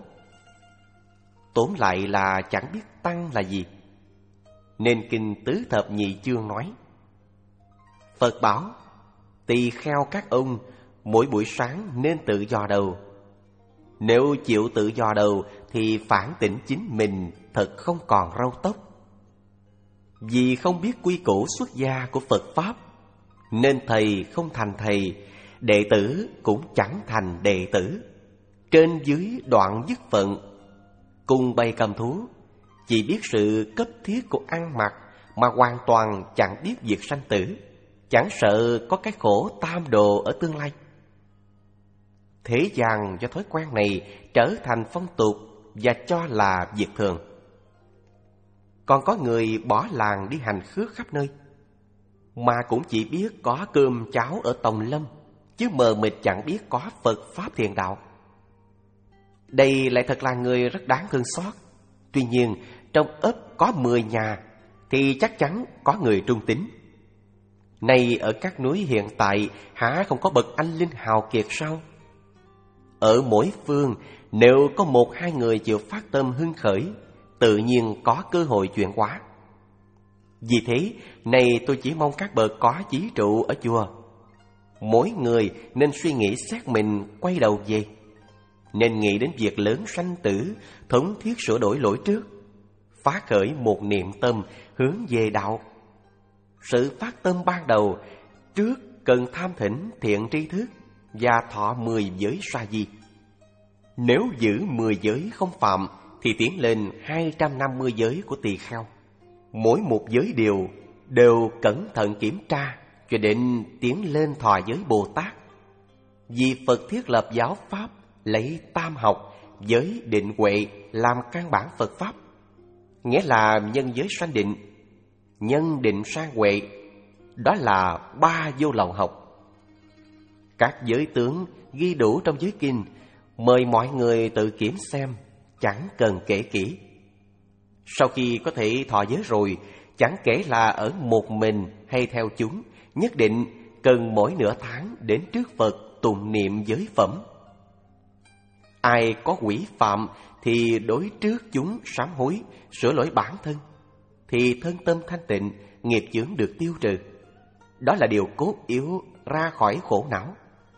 Tóm lại là chẳng biết tăng là gì. Nên kinh Tứ Thập Nhị Chương nói, Phật bảo tỳ kheo các ông mỗi buổi sáng nên tự dò đầu. Nếu chịu tự dò đầu thì phản tỉnh chính mình thật không còn râu tóc. Vì không biết quy củ xuất gia của Phật Pháp, nên thầy không thành thầy, đệ tử cũng chẳng thành đệ tử. Trên dưới đoạn dứt phận, cùng bầy cầm thú, chỉ biết sự cấp thiết của ăn mặc mà hoàn toàn chẳng biết việc sanh tử, chẳng sợ có cái khổ tam đồ ở tương lai. Thế gian do thói quen này trở thành phong tục và cho là việc thường. Còn có người bỏ làng đi hành khước khắp nơi, mà cũng chỉ biết có cơm cháo ở Tòng Lâm, chứ mờ mịt chẳng biết có Phật Pháp thiền đạo. Đây lại thật là người rất đáng thương xót. Tuy nhiên trong ấp có mười nhà thì chắc chắn có người trung tín. Này ở các núi hiện tại hả không có bậc anh linh hào kiệt sao? Ở mỗi phương nếu có một hai người chịu phát tâm hưng khởi, tự nhiên có cơ hội chuyển hóa. Vì thế, này tôi chỉ mong các bậc có chí trụ ở chùa, mỗi người nên suy nghĩ xét mình quay đầu về, nên nghĩ đến việc lớn sanh tử, thống thiết sửa đổi lỗi trước, phá khởi một niệm tâm hướng về đạo. Sự phát tâm ban đầu trước cần tham thỉnh thiện tri thức và thọ mười giới sa di. Nếu giữ mười giới không phạm thì tiến lên hai trăm năm mươi giới của tỳ kheo. Mỗi một giới điều đều cẩn thận kiểm tra cho đến tiến lên thọ giới Bồ Tát. Vì Phật thiết lập giáo pháp lấy tam học, giới định huệ làm căn bản Phật Pháp, nghĩa là nhân giới sanh định, nhân định sang huệ, đó là ba vô lậu học. Các giới tướng ghi đủ trong giới kinh, mời mọi người tự kiểm xem, chẳng cần kể kỹ. Sau khi có thể thọ giới rồi, chẳng kể là ở một mình hay theo chúng, nhất định cần mỗi nửa tháng đến trước Phật tụng niệm giới phẩm. Ai có quỷ phạm thì đối trước chúng sám hối, sửa lỗi bản thân, thì thân tâm thanh tịnh, nghiệp chướng được tiêu trừ. Đó là điều cốt yếu ra khỏi khổ não.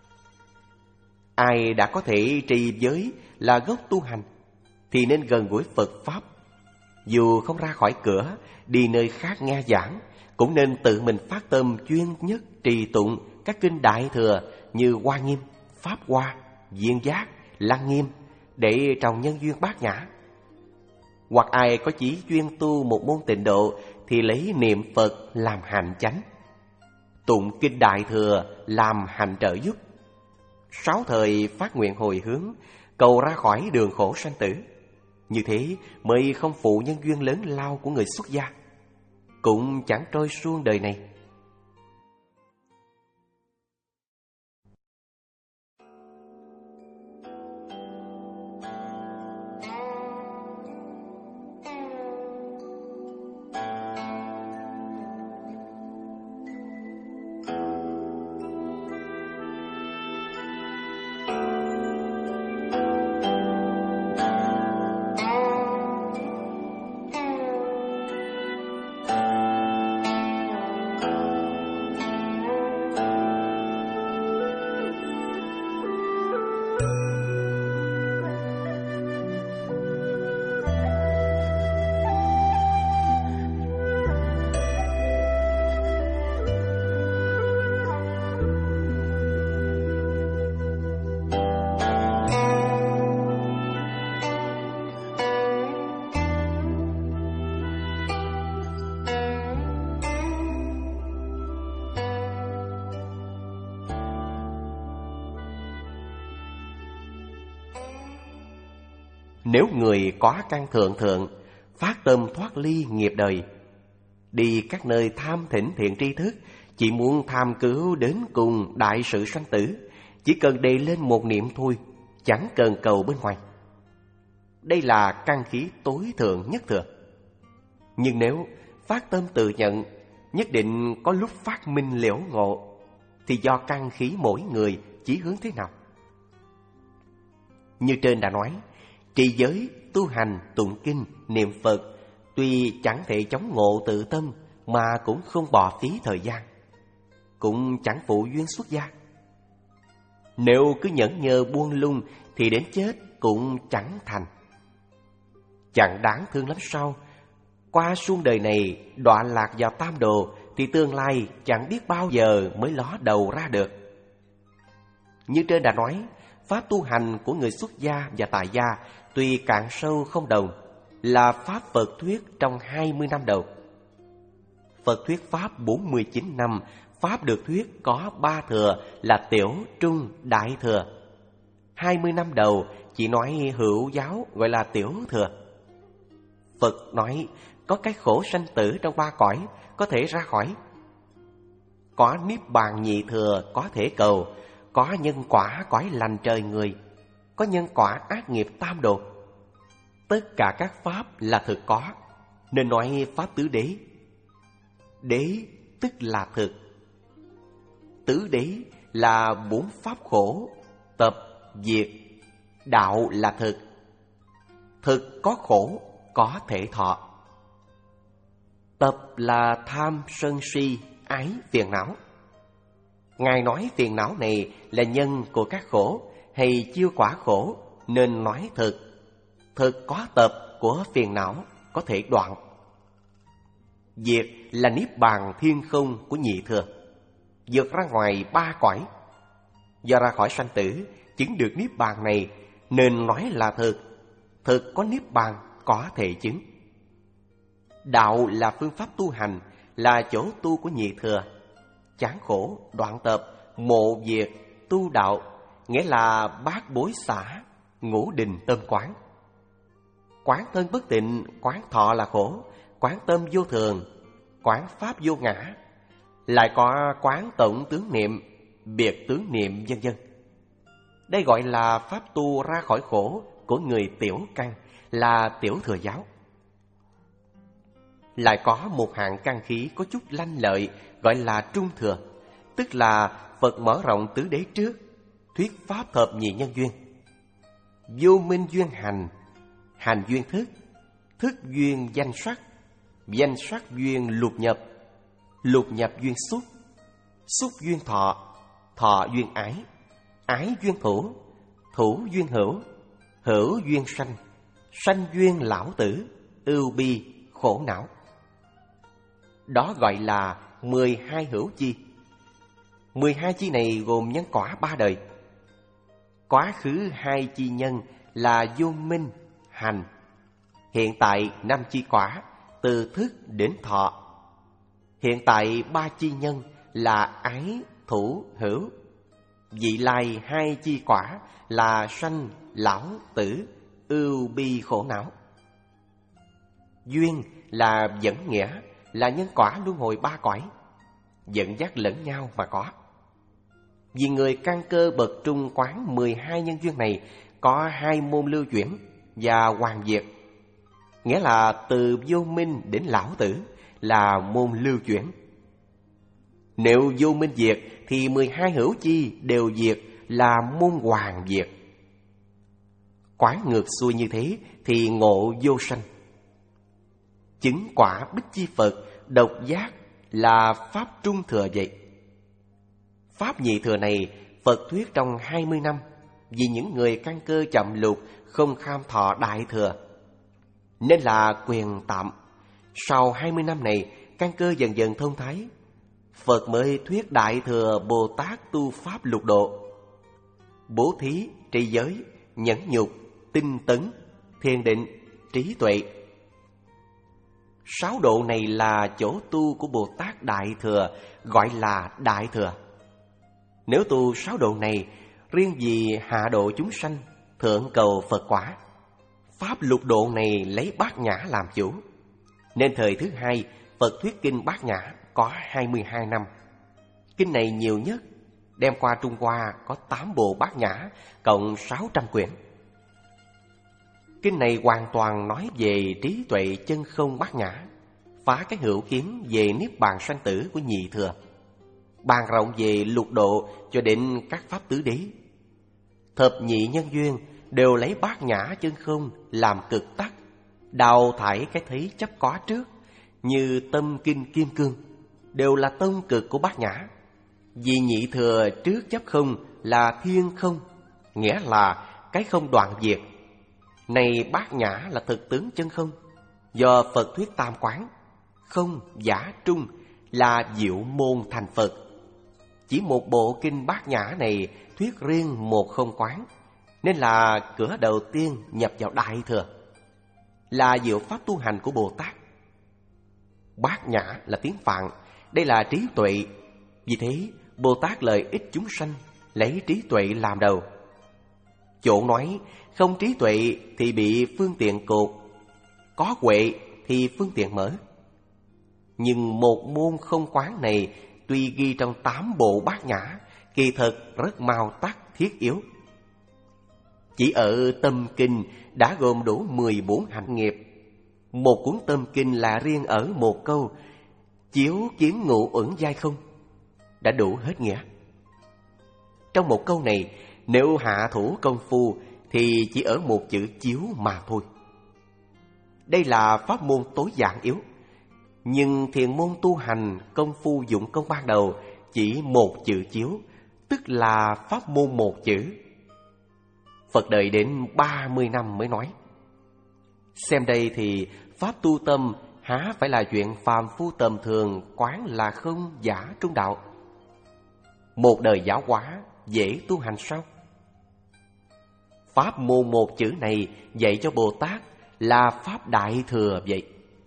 Ai đã có thể trì giới là gốc tu hành thì nên gần gũi Phật Pháp. Dù không ra khỏi cửa, đi nơi khác nghe giảng, cũng nên tự mình phát tâm chuyên nhất trì tụng các kinh Đại Thừa như Hoa Nghiêm, Pháp Hoa, Viên Giác, Lăng Nghiêm để trồng nhân duyên bát nhã. Hoặc ai có chí chuyên tu một môn tịnh độ thì lấy niệm Phật làm hạnh chánh, tụng kinh Đại Thừa làm hạnh trợ giúp, sáu thời phát nguyện hồi hướng, cầu ra khỏi đường khổ sanh tử. Như thế mới không phụ nhân duyên lớn lao của người xuất gia, cũng chẳng trôi suông đời này. Nếu người có căn thượng thượng, phát tâm thoát ly nghiệp đời, đi các nơi tham thỉnh thiện tri thức, chỉ muốn tham cứu đến cùng đại sự sanh tử, chỉ cần đề lên một niệm thôi, chẳng cần cầu bên ngoài. Đây là căn khí tối thượng nhất thừa. Nhưng nếu phát tâm tự nhận, nhất định có lúc phát minh liễu ngộ, thì do căn khí mỗi người chỉ hướng thế nào. Như trên đã nói, trì giới, tu hành, tụng kinh, niệm Phật tuy chẳng thể chống ngộ tự tâm, mà cũng không bỏ phí thời gian, cũng chẳng phụ duyên xuất gia. Nếu cứ nhẫn nhơ buông lung thì đến chết cũng chẳng thành. Chẳng đáng thương lắm sao? Qua suông đời này đọa lạc vào tam đồ thì tương lai chẳng biết bao giờ mới ló đầu ra được. Như trên đã nói, pháp tu hành của người xuất gia và tại gia tuy cạn sâu không đồng, là pháp Phật thuyết trong hai mươi năm đầu. Phật thuyết pháp bốn mươi chín năm, pháp được thuyết có ba thừa là tiểu, trung, đại thừa. hai mươi năm đầu chỉ nói hữu giáo gọi là tiểu thừa. Phật nói có cái khổ sanh tử trong ba cõi có thể ra khỏi, có niết bàn nhị thừa có thể cầu, có nhân quả cõi lành trời người, có nhân quả ác nghiệp tam đồ. Tất cả các pháp là thực có, nên nói pháp tứ đế. Đế tức là thực. Tứ đế là bốn pháp khổ, tập, diệt. Đạo là thực. Thực có khổ, có thể thọ. Tập là tham sân si, ái phiền não. Ngài nói phiền não này là nhân của các khổ hay chiêu quả khổ, nên nói thực. Thực có tập của phiền não, có thể đoạn. Diệt là niết bàn thiên không của nhị thừa, vượt ra ngoài ba cõi. Do ra khỏi sanh tử, chứng được niết bàn này, nên nói là thực. Thực có niết bàn, có thể chứng. Đạo là phương pháp tu hành, là chỗ tu của nhị thừa. Chán khổ, đoạn tập, mộ diệt, tu đạo, nghĩa là bát bối xả, ngũ đình tâm quán. Quán thân bất tịnh, quán thọ là khổ, quán tâm vô thường, quán pháp vô ngã, lại có quán tổng tướng niệm, biệt tướng niệm, vân vân. Đây gọi là pháp tu ra khỏi khổ của người tiểu căn, là tiểu thừa giáo. Lại có một hạng căn khí có chút lanh lợi, gọi là trung thừa, tức là Phật mở rộng tứ đế trước, thuyết pháp thập nhị nhân duyên. Vô minh duyên hành, hành duyên thức, thức duyên danh sắc, danh sắc duyên lục nhập, lục nhập duyên xúc, xúc duyên thọ, thọ duyên ái, ái duyên thủ, thủ duyên hữu, hữu duyên sanh, sanh duyên lão tử, ưu bi, khổ não. Đó gọi là mười hai hữu chi. Mười hai chi này gồm nhân quả ba đời. Quá khứ hai chi nhân là vô minh, hành. Hiện tại năm chi quả, từ thức đến thọ. Hiện tại ba chi nhân là ái, thủ, hữu. Vị lai hai chi quả là sanh, lão, tử, ưu, bi, khổ não. Duyên là dẫn nghĩa, là nhân quả luân hồi ba cõi, dẫn dắt lẫn nhau mà có. Vì người căn cơ bậc trung quán mười hai nhân duyên này có hai môn lưu chuyển và hoàn diệt. Nghĩa là từ vô minh đến lão tử là môn lưu chuyển. Nếu vô minh diệt thì mười hai hữu chi đều diệt là môn hoàn diệt. Quán ngược xuôi như thế thì ngộ vô sanh. Chứng quả Bích Chi Phật độc giác là pháp trung thừa vậy. Pháp nhị thừa này Phật thuyết trong hai mươi năm, vì những người căn cơ chậm lục không kham thọ đại thừa, nên là quyền tạm. Sau hai mươi năm này, căn cơ dần dần thông thái, Phật mới thuyết đại thừa Bồ Tát tu pháp lục độ: bố thí, trì giới, nhẫn nhục, tinh tấn, thiền định, trí tuệ. Sáu độ này là chỗ tu của Bồ Tát Đại Thừa, gọi là Đại Thừa. Nếu tu sáu độ này, riêng vì hạ độ chúng sanh, thượng cầu Phật quả, pháp lục độ này lấy Bát Nhã làm chủ. Nên thời thứ hai, Phật thuyết kinh Bát Nhã có hai mươi hai năm. Kinh này nhiều nhất, đem qua Trung Hoa có tám bộ Bát Nhã, cộng sáu trăm quyển. Kinh này hoàn toàn nói về trí tuệ chân không bát nhã, phá cái hữu kiến về niết bàn sanh tử của nhị thừa, bàn rộng về lục độ cho đến các pháp tứ đế. Thập nhị nhân duyên đều lấy bát nhã chân không làm cực tắc, đào thải cái thấy chấp có trước, như tâm kinh kim cương đều là tông cực của bát nhã. Vì nhị thừa trước chấp không là thiên không, nghĩa là cái không đoạn diệt. Này bát nhã là thực tướng chân không, do Phật thuyết tam quán, không, giả, trung là diệu môn thành Phật. Chỉ một bộ kinh bát nhã này thuyết riêng một không quán, nên là cửa đầu tiên nhập vào đại thừa, là diệu pháp tu hành của Bồ Tát. Bát nhã là tiếng Phạn, đây là trí tuệ. Vì thế Bồ Tát lợi ích chúng sanh, lấy trí tuệ làm đầu. Chỗ nói không trí tuệ thì bị phương tiện cột, có huệ thì phương tiện mở. Nhưng một môn không quán này tuy ghi trong tám bộ bát nhã, kỳ thực rất mau tắc thiết yếu. Chỉ ở tâm kinh đã gồm đủ mười bốn hạnh nghiệp. Một cuốn tâm kinh là riêng ở một câu chiếu kiến ngũ uẩn giai không, đã đủ hết nghĩa. Trong một câu này, nếu hạ thủ công phu thì chỉ ở một chữ chiếu mà thôi. Đây là pháp môn tối giản yếu. Nhưng thiền môn tu hành công phu dụng công ban đầu chỉ một chữ chiếu, tức là pháp môn một chữ. Phật đợi đến ba mươi năm mới nói. Xem đây thì pháp tu tâm há phải là chuyện phàm phu tầm thường quán là không, giả, trung đạo. Một đời giáo hóa dễ tu hành sao? Pháp môn một chữ này dạy cho Bồ Tát là pháp đại thừa vậy.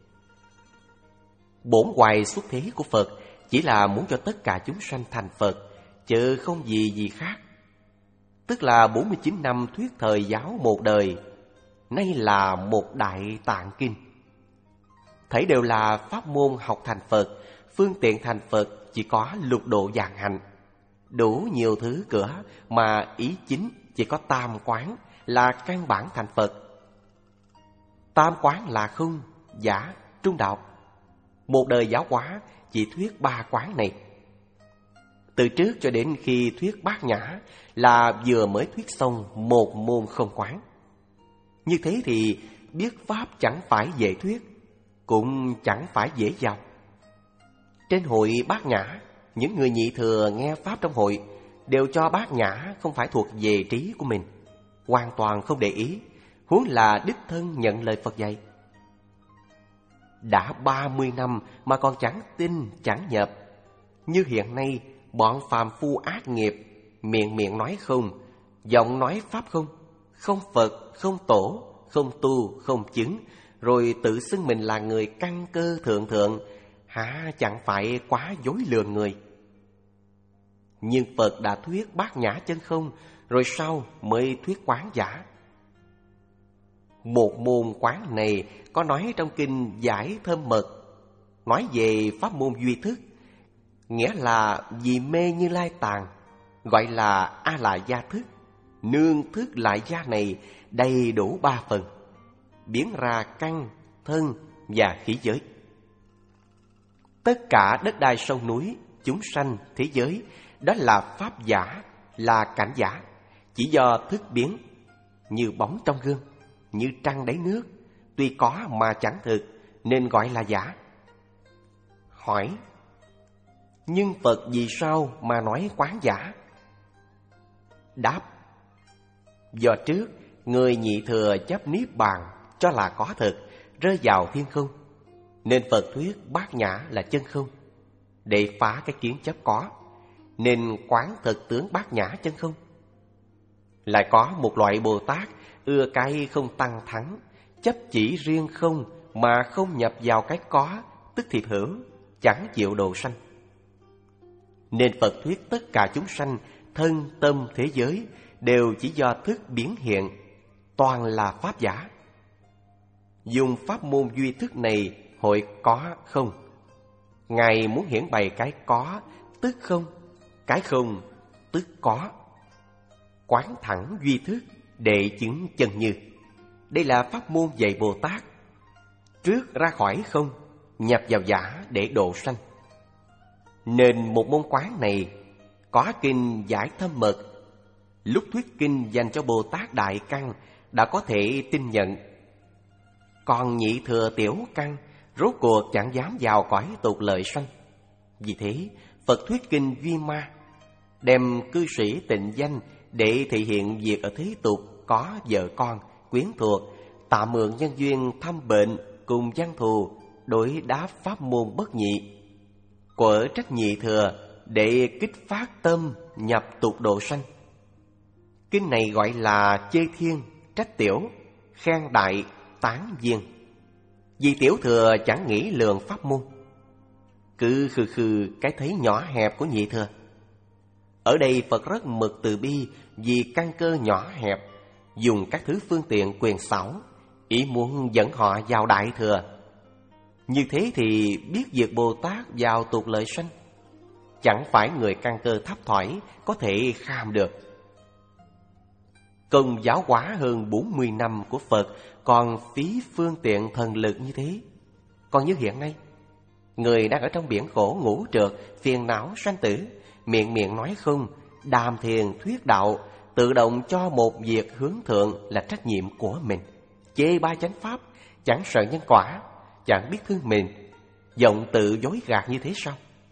Bổn hoài xuất thế của Phật chỉ là muốn cho tất cả chúng sanh thành Phật, chứ không gì gì khác. Tức là bốn mươi chín năm thuyết thời giáo một đời, nay là một đại tạng kinh. Thảy đều là pháp môn học thành Phật, phương tiện thành Phật chỉ có lục độ vạn hạnh. Đủ nhiều thứ cửa mà ý chính chỉ có tam quán là căn bản thành Phật. Tam quán là không, giả, trung đạo. Một đời giáo hóa chỉ thuyết ba quán này. Từ trước cho đến khi thuyết bát nhã là vừa mới thuyết xong một môn không quán. Như thế thì biết pháp chẳng phải dễ thuyết, cũng chẳng phải dễ vào. Trên hội bát nhã, những người nhị thừa nghe pháp trong hội đều cho bát nhã không phải thuộc về trí của mình, hoàn toàn không để ý, huống là đích thân nhận lời Phật dạy. Đã ba mươi năm mà còn chẳng tin, chẳng nhập. Như hiện nay, bọn phàm phu ác nghiệp, miệng miệng nói không, giọng nói pháp không, không Phật, không tổ, không tu, không chứng, rồi tự xưng mình là người căn cơ thượng thượng, hả chẳng phải quá dối lừa người. Nhưng Phật đã thuyết bát nhã chân không, rồi sau mới thuyết quán giả. Một môn quán này có nói trong kinh Giải Thơm Mật, nói về pháp môn duy thức, nghĩa là vì mê Như Lai tàng, gọi là A Lại Gia thức. Nương thức lại gia này đầy đủ ba phần, biến ra căn, thân và khí giới. Tất cả đất đai sông núi, chúng sanh, thế giới, đó là pháp giả, là cảnh giả, chỉ do thức biến, như bóng trong gương, như trăng đáy nước, tuy có mà chẳng thực, nên gọi là giả. Hỏi: nhưng Phật vì sao mà nói quán giả? Đáp: do trước người nhị thừa chấp niết bàn cho là có thực, rơi vào thiên không, nên Phật thuyết bát nhã là chân không, để phá cái kiến chấp có, nên quán thực tướng bát nhã chân không. Lại có một loại Bồ Tát ưa cái không tăng thắng, chấp chỉ riêng không mà không nhập vào cái có, tức thiệt hữu, chẳng chịu độ sanh. Nên Phật thuyết tất cả chúng sanh, thân tâm thế giới đều chỉ do thức biến hiện, toàn là pháp giả. Dùng pháp môn duy thức này hội có không. Ngài muốn hiển bày cái có tức không, cái không tức có. Quán thẳng duy thức để chứng chân như. Đây là pháp môn dạy Bồ Tát trước ra khỏi không, nhập vào giả để độ sanh. Nên một môn quán này có kinh Giải Thâm Mật, lúc thuyết kinh dành cho Bồ Tát Đại Căn đã có thể tin nhận. Còn nhị thừa tiểu căn rốt cuộc chẳng dám vào cõi tục lợi sanh. Vì thế Phật thuyết kinh Duy Ma, đem cư sĩ tịnh danh để thể hiện việc ở thế tục có vợ con, quyến thuộc, tạm mượn nhân duyên thăm bệnh cùng gian thù, đối đáp pháp môn bất nhị. Quở trách nhị thừa để kích phát tâm nhập tục độ sanh. Kinh này gọi là chê thiên, trách tiểu, khen đại, tán viên. Vì tiểu thừa chẳng nghĩ lượng pháp môn, cứ khư khư cái thấy nhỏ hẹp của nhị thừa. Ở đây Phật rất mực từ bi, vì căn cơ nhỏ hẹp, dùng các thứ phương tiện quyền xảo, ý muốn dẫn họ vào đại thừa. Như thế thì biết việc Bồ Tát vào tục lợi sanh, chẳng phải người căn cơ thấp thỏi có thể kham được. Công giáo hóa hơn bốn mươi năm của Phật còn phí phương tiện thần lực như thế. Còn như hiện nay, người đang ở trong biển khổ ngũ trượt, phiền não sanh tử, miệng miệng nói không, đàm thiền thuyết đạo, tự động cho một việc hướng thượng là trách nhiệm của mình, chê ba chánh pháp, chẳng sợ nhân quả, chẳng biết thương mình, giọng tự dối gạt như thế sao?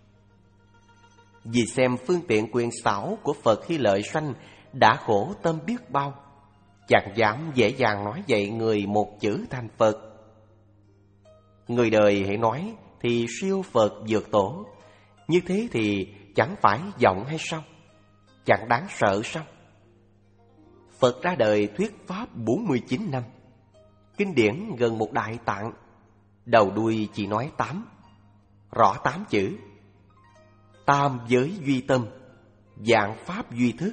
Vì xem phương tiện quyền xảo của Phật khi lợi sanh đã khổ tâm biết bao, chẳng dám dễ dàng nói dạy người một chữ thành Phật. Người đời hãy nói thì siêu Phật vượt tổ, như thế thì chẳng phải giọng hay sao? Chẳng đáng sợ sao? Phật ra đời thuyết pháp bốn mươi chín năm, kinh điển gần một đại tạng, đầu đuôi chỉ nói tám, rõ tám chữ: tam giới duy tâm, vạn pháp duy thức.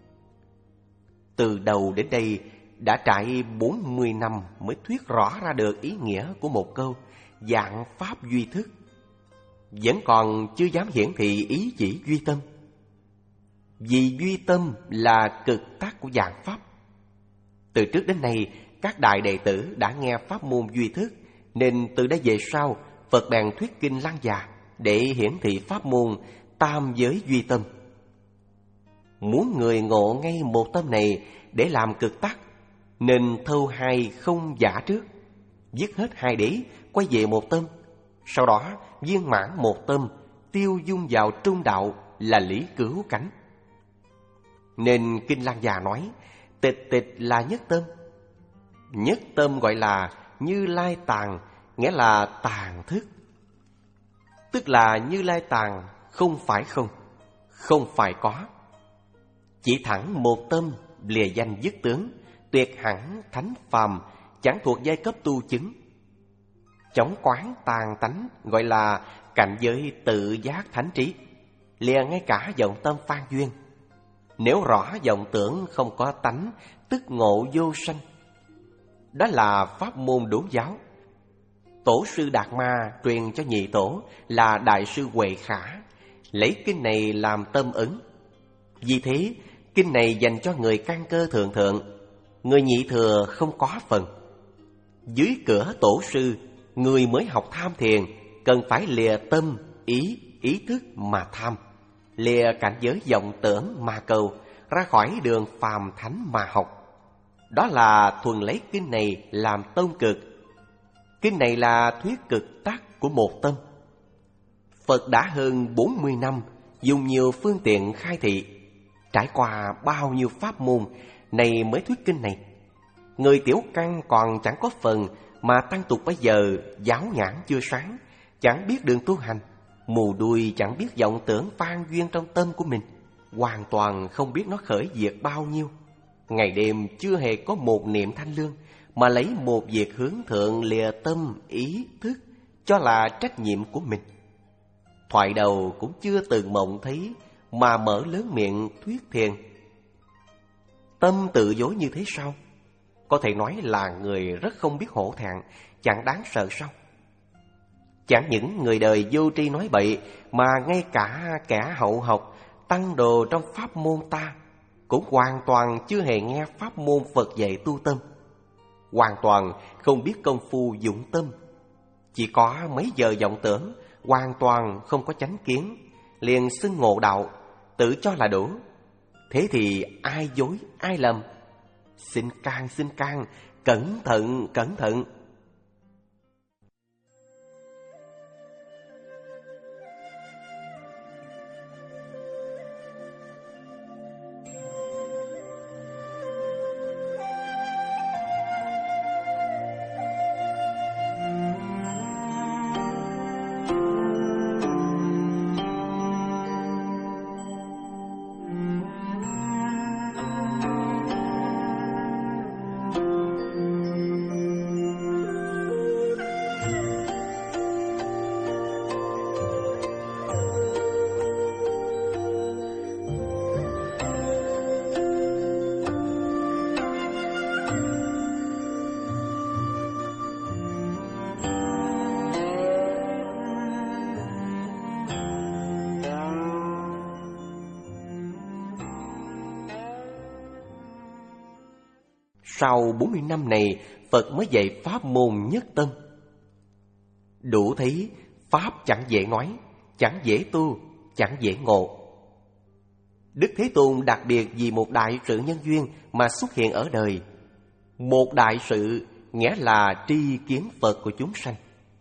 Từ đầu đến đây đã trải bốn mươi năm mới thuyết rõ ra được ý nghĩa của một câu vạn pháp duy thức. Vẫn còn chưa dám hiển thị ý chỉ duy tâm, vì duy tâm là cực tắc của vạn pháp. Từ trước đến nay các đại đệ tử đã nghe pháp môn duy thức, nên từ đây về sau Phật bèn thuyết kinh Lăng Già để hiển thị pháp môn tam giới duy tâm. Muốn người ngộ ngay một tâm này để làm cực tắc, nên thâu hai không giả trước, dứt hết hai đế, quay về một tâm, sau đó viên mãn một tâm, tiêu dung vào trung đạo là lý cứu cánh. Nên kinh Lăng Già nói tịch tịch là nhất tâm. Nhất tâm gọi là Như Lai tàng, nghĩa là tàng thức. Tức là Như Lai tàng không phải không, không phải có, chỉ thẳng một tâm, lìa danh dứt tướng, tuyệt hẳn thánh phàm, chẳng thuộc giai cấp tu chứng, chóng quán tàn tánh gọi là cảnh giới tự giác thánh trí, lìa ngay cả vọng tâm phan duyên. Nếu rõ vọng tưởng không có tánh, tức ngộ vô sanh. Đó là pháp môn đốn giáo. Tổ sư Đạt Ma truyền cho nhị tổ là Đại sư Huệ Khả, lấy kinh này làm tâm ứng. Vì thế, kinh này dành cho người căn cơ thượng thượng, người nhị thừa không có phần. Dưới cửa tổ sư, người mới học tham thiền cần phải lìa tâm, ý, ý thức mà tham, lìa cảnh giới vọng tưởng mà cầu, ra khỏi đường phàm thánh mà học. Đó là thuần lấy kinh này làm tông cực. Kinh này là thuyết cực tắc của một tâm. Phật đã hơn bốn mươi năm dùng nhiều phương tiện khai thị, trải qua bao nhiêu pháp môn này mới thuyết kinh này. Người tiểu căn còn chẳng có phần, mà tăng tục bây giờ giáo nhãn chưa sáng, chẳng biết đường tu hành, mù đuôi chẳng biết vọng tưởng phan duyên trong tâm của mình, hoàn toàn không biết nó khởi diệt bao nhiêu. Ngày đêm chưa hề có một niệm thanh lương, mà lấy một việc hướng thượng lìa tâm, ý, thức cho là trách nhiệm của mình. Thoại đầu cũng chưa từng mộng thấy, mà mở lớn miệng thuyết thiền. Tâm tự dối như thế sao? Có thể nói là người rất không biết hổ thẹn, chẳng đáng sợ sao? Chẳng những người đời vô tri nói bậy, mà ngay cả kẻ hậu học, tăng đồ trong pháp môn ta cũng hoàn toàn chưa hề nghe pháp môn Phật dạy tu tâm, hoàn toàn không biết công phu dụng tâm. Chỉ có mấy giờ vọng tưởng, hoàn toàn không có chánh kiến, liền xưng ngộ đạo, tự cho là đủ. Thế thì ai dối, ai lầm? Xin can, xin can, cẩn thận, cẩn thận. Sau bốn mươi năm này, Phật mới dạy pháp môn nhất tâm. Đủ thấy pháp chẳng dễ nói, chẳng dễ tu, chẳng dễ ngộ. Đức Thế Tôn đặc biệt vì một đại sự nhân duyên mà xuất hiện ở đời. Một đại sự nghĩa là tri kiến Phật của chúng sanh.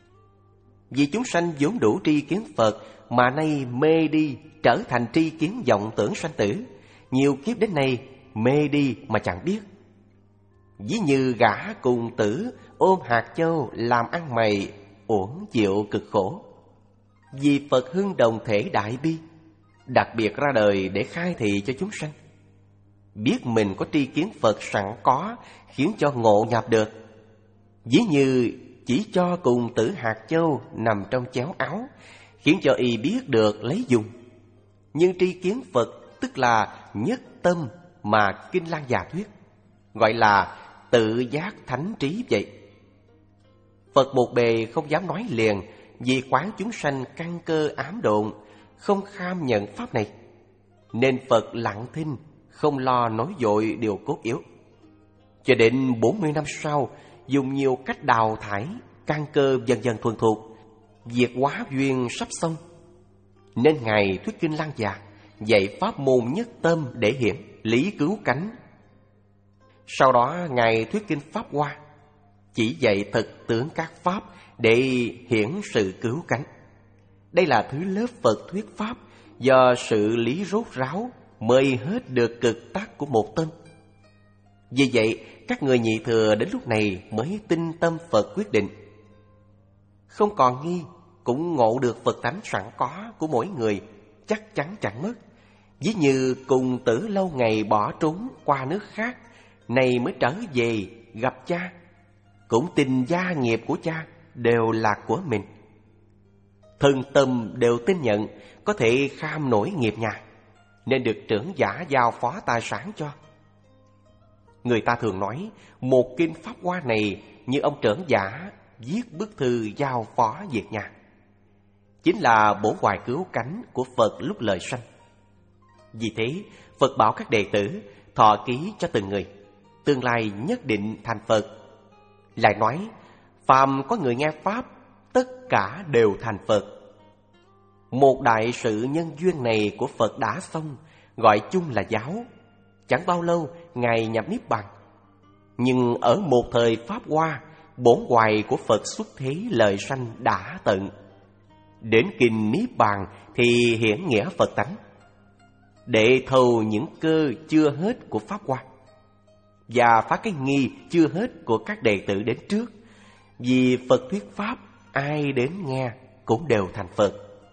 Vì chúng sanh vốn đủ tri kiến Phật, mà nay mê đi trở thành tri kiến vọng tưởng sanh tử. Nhiều kiếp đến nay mê đi mà chẳng biết. Ví như gã cùng tử ôm hạt châu làm ăn mày, uổng chịu cực khổ. Vì Phật hưng đồng thể đại bi, đặc biệt ra đời để khai thị cho chúng sanh. Biết mình có tri kiến Phật sẵn có, khiến cho ngộ nhập được. Ví như chỉ cho cùng tử hạt châu nằm trong chéo áo, khiến cho y biết được lấy dùng. Nhưng tri kiến Phật tức là nhất tâm mà Kinh Lăng Già thuyết, gọi là tự giác thánh trí vậy. Phật một bề không dám nói liền, vì quán chúng sanh căn cơ ám độn, không kham nhận pháp này, nên Phật lặng thinh, không lo nói dội điều cốt yếu. Cho đến bốn mươi năm sau, dùng nhiều cách đào thải, căn cơ dần dần thuần thục, việc hóa duyên sắp xong, nên Ngài thuyết Kinh Lăng Già, dạy pháp môn nhất tâm để hiển lý cứu cánh. Sau đó Ngài thuyết Kinh Pháp Hoa, chỉ dạy thực tướng các pháp để hiển sự cứu cánh. Đây là thứ lớp Phật thuyết pháp do sự lý rốt ráo mới hết được cực tắc của một tâm. Vì vậy, các người nhị thừa đến lúc này mới tin tâm Phật quyết định. Không còn nghi, cũng ngộ được Phật tánh sẵn có của mỗi người, chắc chắn chẳng mất. Ví như cùng tử lâu ngày bỏ trốn qua nước khác, này mới trở về gặp cha, cũng tin gia nghiệp của cha đều là của mình. Thân tâm đều tin nhận có thể kham nổi nghiệp nhà, nên được trưởng giả giao phó tài sản cho. Người ta thường nói một kinh Pháp Hoa này như ông trưởng giả viết bức thư giao phó việc nhà, chính là bổ hoài cứu cánh của Phật lúc lời sanh. Vì thế Phật bảo các đệ tử thọ ký cho từng người, tương lai nhất định thành Phật. Lại nói phàm có người nghe Pháp, tất cả đều thành Phật. Một đại sự nhân duyên này của Phật đã xong, gọi chung là giáo. Chẳng bao lâu Ngài nhập Niết Bàn. Nhưng ở một thời Pháp Hoa, bổn hoài của Phật xuất thế lời sanh đã tận. Đến kinh Niết Bàn thì hiển nghĩa Phật tánh, để thầu những cơ chưa hết của Pháp Hoa, và phá cái nghi chưa hết của các đệ tử đến trước. Vì Phật thuyết Pháp, ai đến nghe cũng đều thành Phật.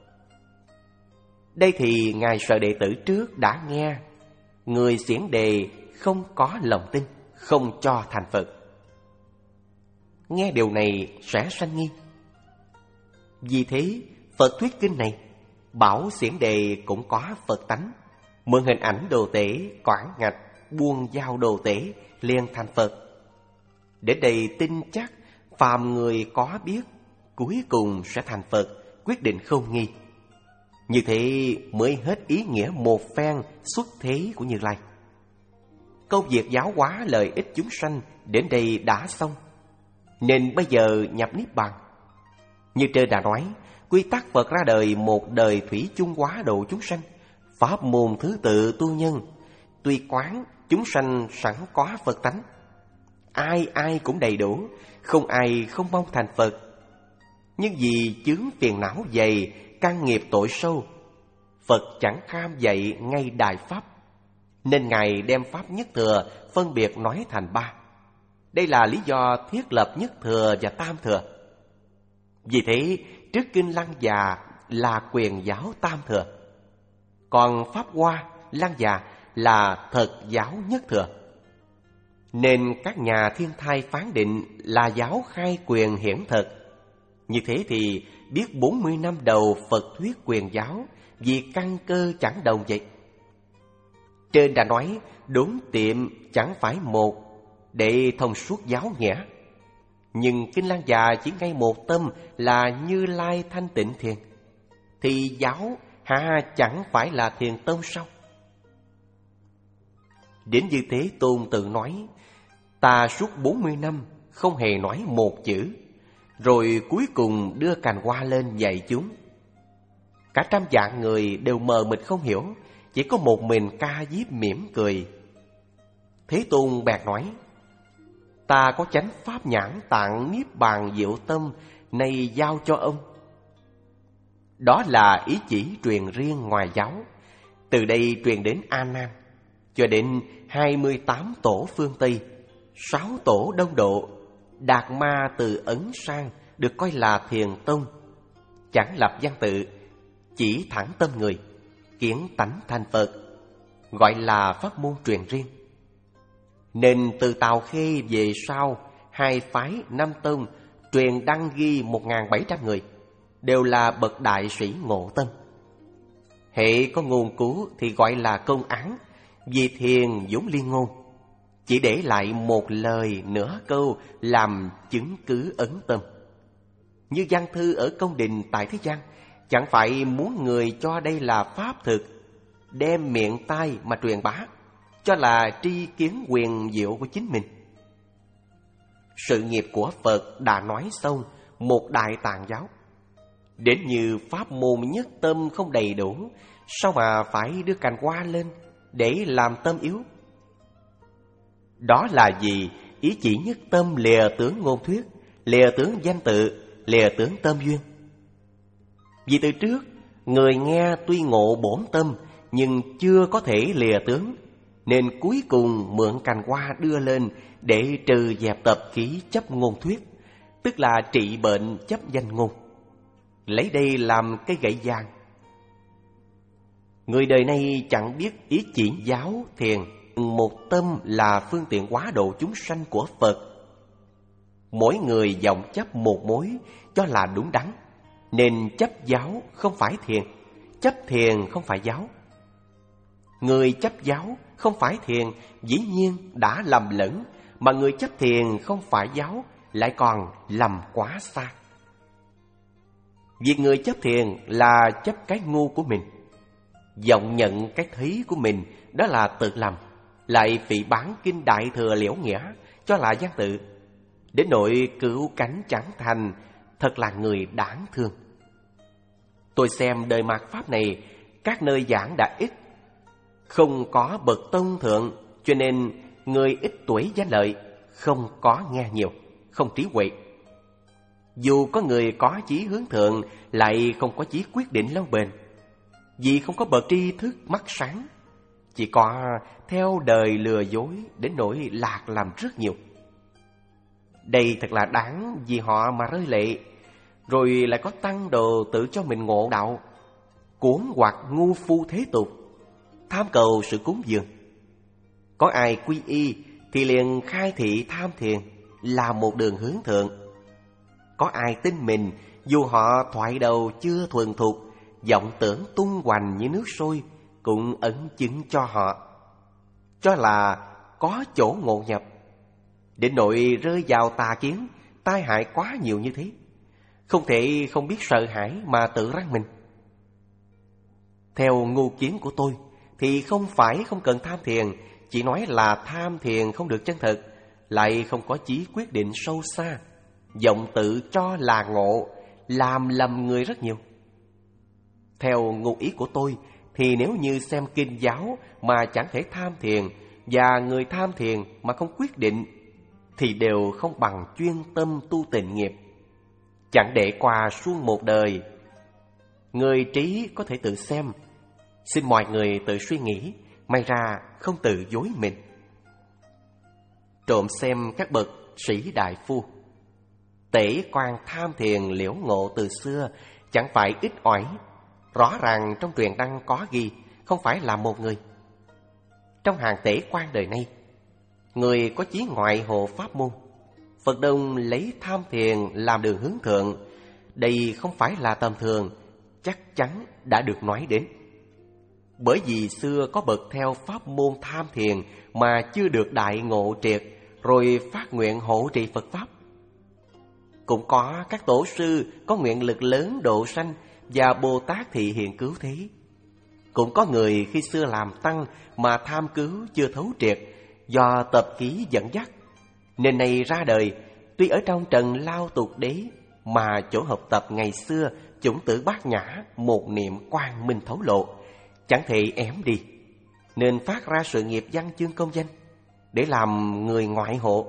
Đây thì Ngài sợ đệ tử trước đã nghe, người xiển đề không có lòng tin, không cho thành Phật. Nghe điều này sẽ sanh nghi. Vì thế Phật thuyết kinh này bảo xiển đề cũng có Phật tánh, mượn hình ảnh đồ tể, quảng ngạch, buông giao đồ tể liền thành Phật. Đến đây tin chắc phàm người có biết cuối cùng sẽ thành Phật, quyết định không nghi. Như thế mới hết ý nghĩa một phen xuất thế của Như Lai. Công việc giáo hóa lợi ích chúng sanh đến đây đã xong, nên bây giờ nhập Niết Bàn. Như trên đã nói, quy tắc Phật ra đời một đời thủy chung hóa độ chúng sanh, pháp môn thứ tự tu nhân. Tuy quán chúng sanh sẵn có Phật tánh, ai ai cũng đầy đủ, không ai không mong thành Phật. Nhưng vì chướng phiền não dày, căn nghiệp tội sâu, Phật chẳng kham dạy ngay đại pháp, nên Ngài đem pháp nhất thừa phân biệt nói thành ba. Đây là lý do thiết lập nhất thừa và tam thừa. Vì thế trước kinh Lăng Già là quyền giáo tam thừa, còn Pháp Hoa, Lăng Già là thật giáo nhất thừa. Nên các nhà thiên thai phán định là giáo khai quyền hiển thực. Như thế thì biết bốn mươi năm đầu Phật thuyết quyền giáo, vì căn cơ chẳng đồng vậy. Trên đã nói đốn tiệm chẳng phải một, để thông suốt giáo nghĩa. Nhưng kinh Lăng Già chỉ ngay một tâm là Như Lai thanh tịnh thiền, thì giáo hà chẳng phải là thiền tông sao? Đến Như Thế Tôn tự nói, ta suốt bốn mươi năm không hề nói một chữ, rồi cuối cùng đưa cành hoa lên dạy chúng. Cả trăm vạn người đều mờ mịt không hiểu, chỉ có một mình Ca Diếp mỉm cười. Thế Tôn bèn nói, ta có chánh pháp nhãn tạng Niết Bàn diệu tâm, này giao cho ông. Đó là ý chỉ truyền riêng ngoài giáo, từ đây truyền đến A Nan, cho đến hai mươi tám tổ phương Tây, sáu tổ Đông Độ. Đạt Ma từ Ấn sang được coi là thiền tông, chẳng lập văn tự, chỉ thẳng tâm người, kiến tánh thành Phật, gọi là pháp môn truyền riêng. Nên từ Tào Khê về sau, hai phái năm tông truyền đăng ghi một nghìn bảy trăm người, đều là bậc đại sĩ ngộ tâm. Hệ có ngôn cứu thì gọi là công án, vì thiền vốn liên ngôn, chỉ để lại một lời nửa câu làm chứng cứ ấn tâm. Như văn thư ở công đình tại thế gian, chẳng phải muốn người cho đây là pháp thực, đem miệng tai mà truyền bá, cho là tri kiến quyền diệu của chính mình. Sự nghiệp của Phật đã nói xong một đại tạng giáo, đến như pháp môn nhất tâm không đầy đủ, sao mà phải đưa cành hoa lên để làm tâm yếu? Đó là gì? Ý chỉ nhất tâm lìa tướng ngôn thuyết, lìa tướng danh tự, lìa tướng tâm duyên. Vì từ trước người nghe tuy ngộ bổn tâm, nhưng chưa có thể lìa tướng, nên cuối cùng mượn cành hoa đưa lên để trừ dẹp tập khí chấp ngôn thuyết, tức là trị bệnh chấp danh ngôn, lấy đây làm cây gậy vàng. Người đời nay chẳng biết ý chỉ giáo thiền một tâm là phương tiện hóa độ chúng sanh của Phật. mỗi người vọng chấp một mối cho là đúng đắn, nên chấp giáo không phải thiền, chấp thiền không phải giáo. Người chấp giáo không phải thiền dĩ nhiên đã lầm lẫn, mà người chấp thiền không phải giáo lại còn lầm quá xa. Việc người chấp thiền là chấp cái ngu của mình, vọng nhận cái thấy của mình, đó là tự lầm, lại phỉ báng kinh Đại Thừa Liễu Nghĩa cho là văn tự, đến nỗi cửu cánh chẳng thành, thật là người đáng thương. Tôi xem đời mạt Pháp này, các nơi giảng đã ít, không có bậc tông thượng, cho nên người ít tuổi danh lợi, không có nghe nhiều, không trí huệ. Dù có người có chí hướng thượng, lại không có chí quyết định lâu bền, vì không có bậc tri thức mắt sáng, chỉ có theo đời lừa dối đến nỗi lạc làm rất nhiều. Đây thật là đáng vì họ mà rơi lệ. Rồi lại có tăng đồ tự cho mình ngộ đạo, cuốn hoặc ngu phu thế tục, tham cầu sự cúng dường. Có ai quy y thì liền khai thị tham thiền là một đường hướng thượng. Có ai tin mình, dù họ thoại đầu chưa thuần thục, vọng tưởng tung hoành như nước sôi, cũng ấn chứng cho họ, cho là có chỗ ngộ nhập, đến nỗi rơi vào tà kiến, tai hại quá nhiều như thế. Không thể không biết sợ hãi mà tự răng mình. Theo ngu kiến của tôi thì không phải không cần tham thiền, chỉ nói là tham thiền không được chân thực, lại không có chí quyết định sâu xa, vọng tự cho là ngộ, làm lầm người rất nhiều. Theo ngu ý của tôi thì nếu như xem kinh giáo mà chẳng thể tham thiền, và người tham thiền mà không quyết định, thì đều không bằng chuyên tâm tu tịnh nghiệp. Chẳng để qua suốt một đời. Người trí có thể tự xem, xin mọi người tự suy nghĩ, may ra không tự dối mình. Trộm xem các bậc sĩ đại phu, tể quan tham thiền liễu ngộ từ xưa chẳng phải ít ỏi. Rõ ràng trong truyền đăng có ghi, không phải là một người. Trong hàng tể quan đời nay, người có chí ngoại hộ pháp môn, Phật Đông lấy tham thiền làm đường hướng thượng. Đây không phải là tầm thường, chắc chắn đã được nói đến. Bởi vì xưa có bậc theo pháp môn tham thiền mà chưa được đại ngộ triệt, rồi phát nguyện hộ trì Phật Pháp. Cũng có các tổ sư có nguyện lực lớn độ sanh, và Bồ Tát thị hiện cứu thế. Cũng có người khi xưa làm tăng mà tham cứu chưa thấu triệt, do tập khí dẫn dắt, nên nay ra đời, tuy ở trong trần lao tục đế, mà chỗ học tập ngày xưa chủng tử bát nhã, một niệm quang minh thấu lộ, chẳng thể ém đi, nên phát ra sự nghiệp văn chương công danh để làm người ngoại hộ.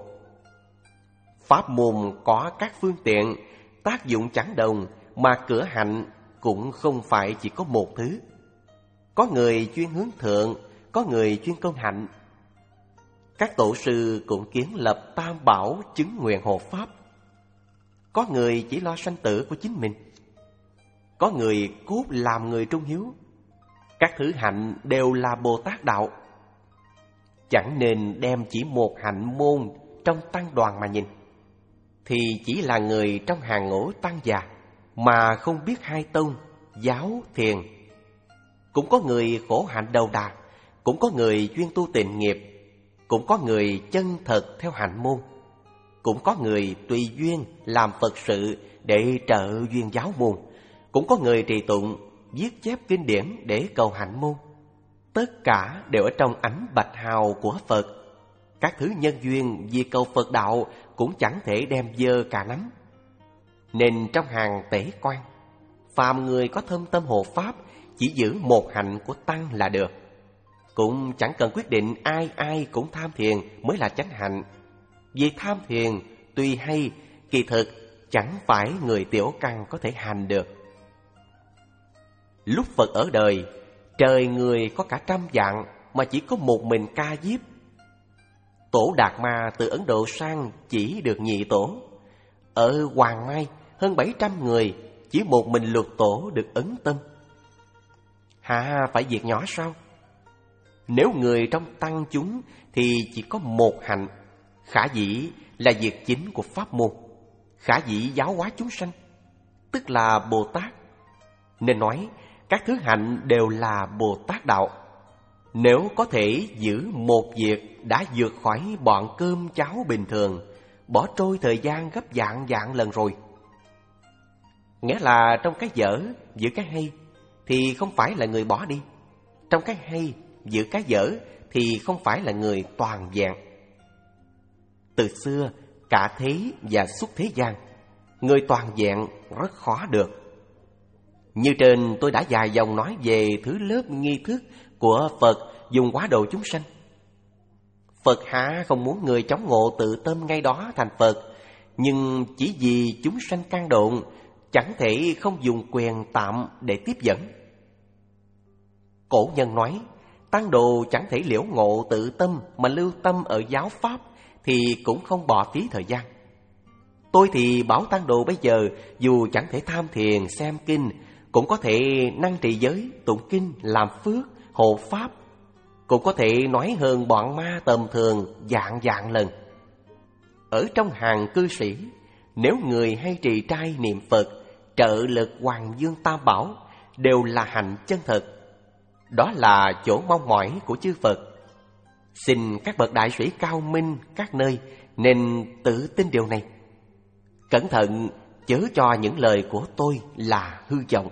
Pháp môn có các phương tiện, tác dụng chẳng đồng, mà cửa hạnh cũng không phải chỉ có một thứ. Có người chuyên hướng thượng, có người chuyên công hạnh. Các tổ sư cũng kiến lập tam bảo chứng nguyện hộ pháp. Có người chỉ lo sanh tử của chính mình, có người cốt làm người trung hiếu. Các thứ hạnh đều là Bồ Tát đạo. Chẳng nên đem chỉ một hạnh môn trong tăng đoàn mà nhìn, thì chỉ là người trong hàng ngũ tăng già, mà không biết hai tông, giáo, thiền. Cũng có người khổ hạnh đầu đà, cũng có người chuyên tu tịnh nghiệp, cũng có người chân thật theo hạnh môn, cũng có người tùy duyên làm Phật sự để trợ duyên giáo môn, cũng có người trì tụng, viết chép kinh điển để cầu hạnh môn. Tất cả đều ở trong ánh bạch hào của Phật. Các thứ nhân duyên vì cầu Phật đạo cũng chẳng thể đem dơ cả nắm. Nên trong hàng tể quan, phàm người có thâm tâm hộ pháp chỉ giữ một hạnh của tăng là được. Cũng chẳng cần quyết định ai ai cũng tham thiền mới là chánh hạnh. Vì tham thiền tuy hay, kỳ thực chẳng phải người tiểu căn có thể hành được. Lúc Phật ở đời, trời người có cả trăm vạn mà chỉ có một mình ca diếp. Tổ Đạt Ma từ Ấn Độ sang chỉ được nhị tổ. Ở Hoàng Mai hơn bảy trăm người, chỉ một mình Lục Tổ được ấn tâm. Hả, phải việc nhỏ sao? Nếu người trong tăng chúng thì chỉ có một hạnh, khả dĩ là việc chính của pháp môn, khả dĩ giáo hóa chúng sanh, tức là Bồ Tát. Nên nói các thứ hạnh đều là Bồ Tát đạo. Nếu có thể giữ một việc đã vượt khỏi bọn cơm cháo bình thường, bỏ trôi thời gian gấp vạn vạn lần rồi. Nghĩa là trong cái dở giữ cái hay thì không phải là người bỏ đi, trong cái hay giữ cái dở thì không phải là người toàn vẹn. Từ xưa cả thế và suốt thế gian, người toàn vẹn rất khó được. Như trên tôi đã dài dòng nói về thứ lớp nghi thức của Phật dùng hóa độ chúng sanh. Phật há không muốn người chống ngộ tự tâm ngay đó thành Phật, nhưng chỉ vì chúng sanh can độn, chẳng thể không dùng quyền tạm để tiếp dẫn. Cổ nhân nói, tăng đồ chẳng thể liễu ngộ tự tâm mà lưu tâm ở giáo pháp thì cũng không bỏ phí thời gian. Tôi thì bảo tăng đồ bây giờ dù chẳng thể tham thiền xem kinh, cũng có thể năng trì giới, tụng kinh, làm phước, hộ pháp, cũng có thể nói hơn bọn ma tầm thường dạng dạng lần. Ở trong hàng cư sĩ, nếu người hay trì trai niệm Phật, trợ lực Hoàng Dương Tam Bảo đều là hạnh chân thật. Đó là chỗ mong mỏi của chư Phật. Xin các bậc đại sĩ cao minh các nơi nên tự tin điều này. Cẩn thận chớ cho những lời của tôi là hư vọng.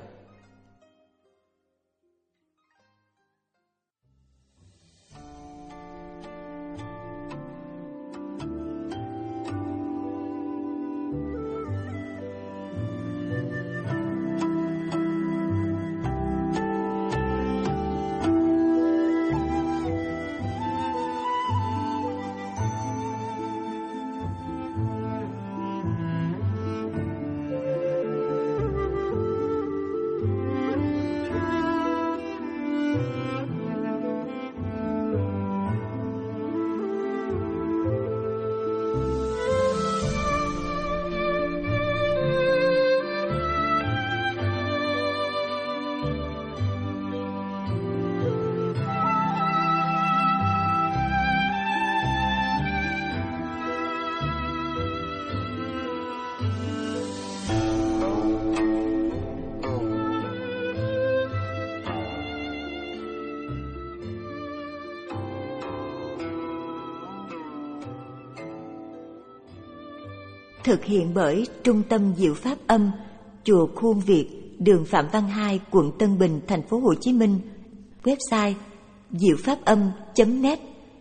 Thực hiện bởi Trung tâm Diệu Pháp Âm, Chùa Khuôn Việt, đường Phạm Văn Hai, quận Tân Bình, thành phố Hồ Chí Minh. Website diệu pháp âm chấm net.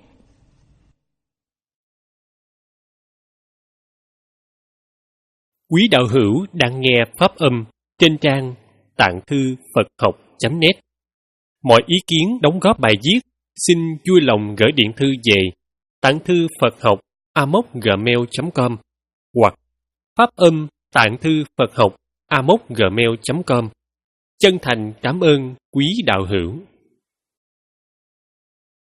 Quý đạo hữu đang nghe Pháp Âm trên trang tạng thư Phật học chấm net. Mọi ý kiến đóng góp bài viết xin vui lòng gửi điện thư về tạng thư Phật học a mốc gmail chấm com hoặc Pháp Âm tạng thư Phật học a mốc gmail chấm com. Chân thành cảm ơn quý đạo hữu.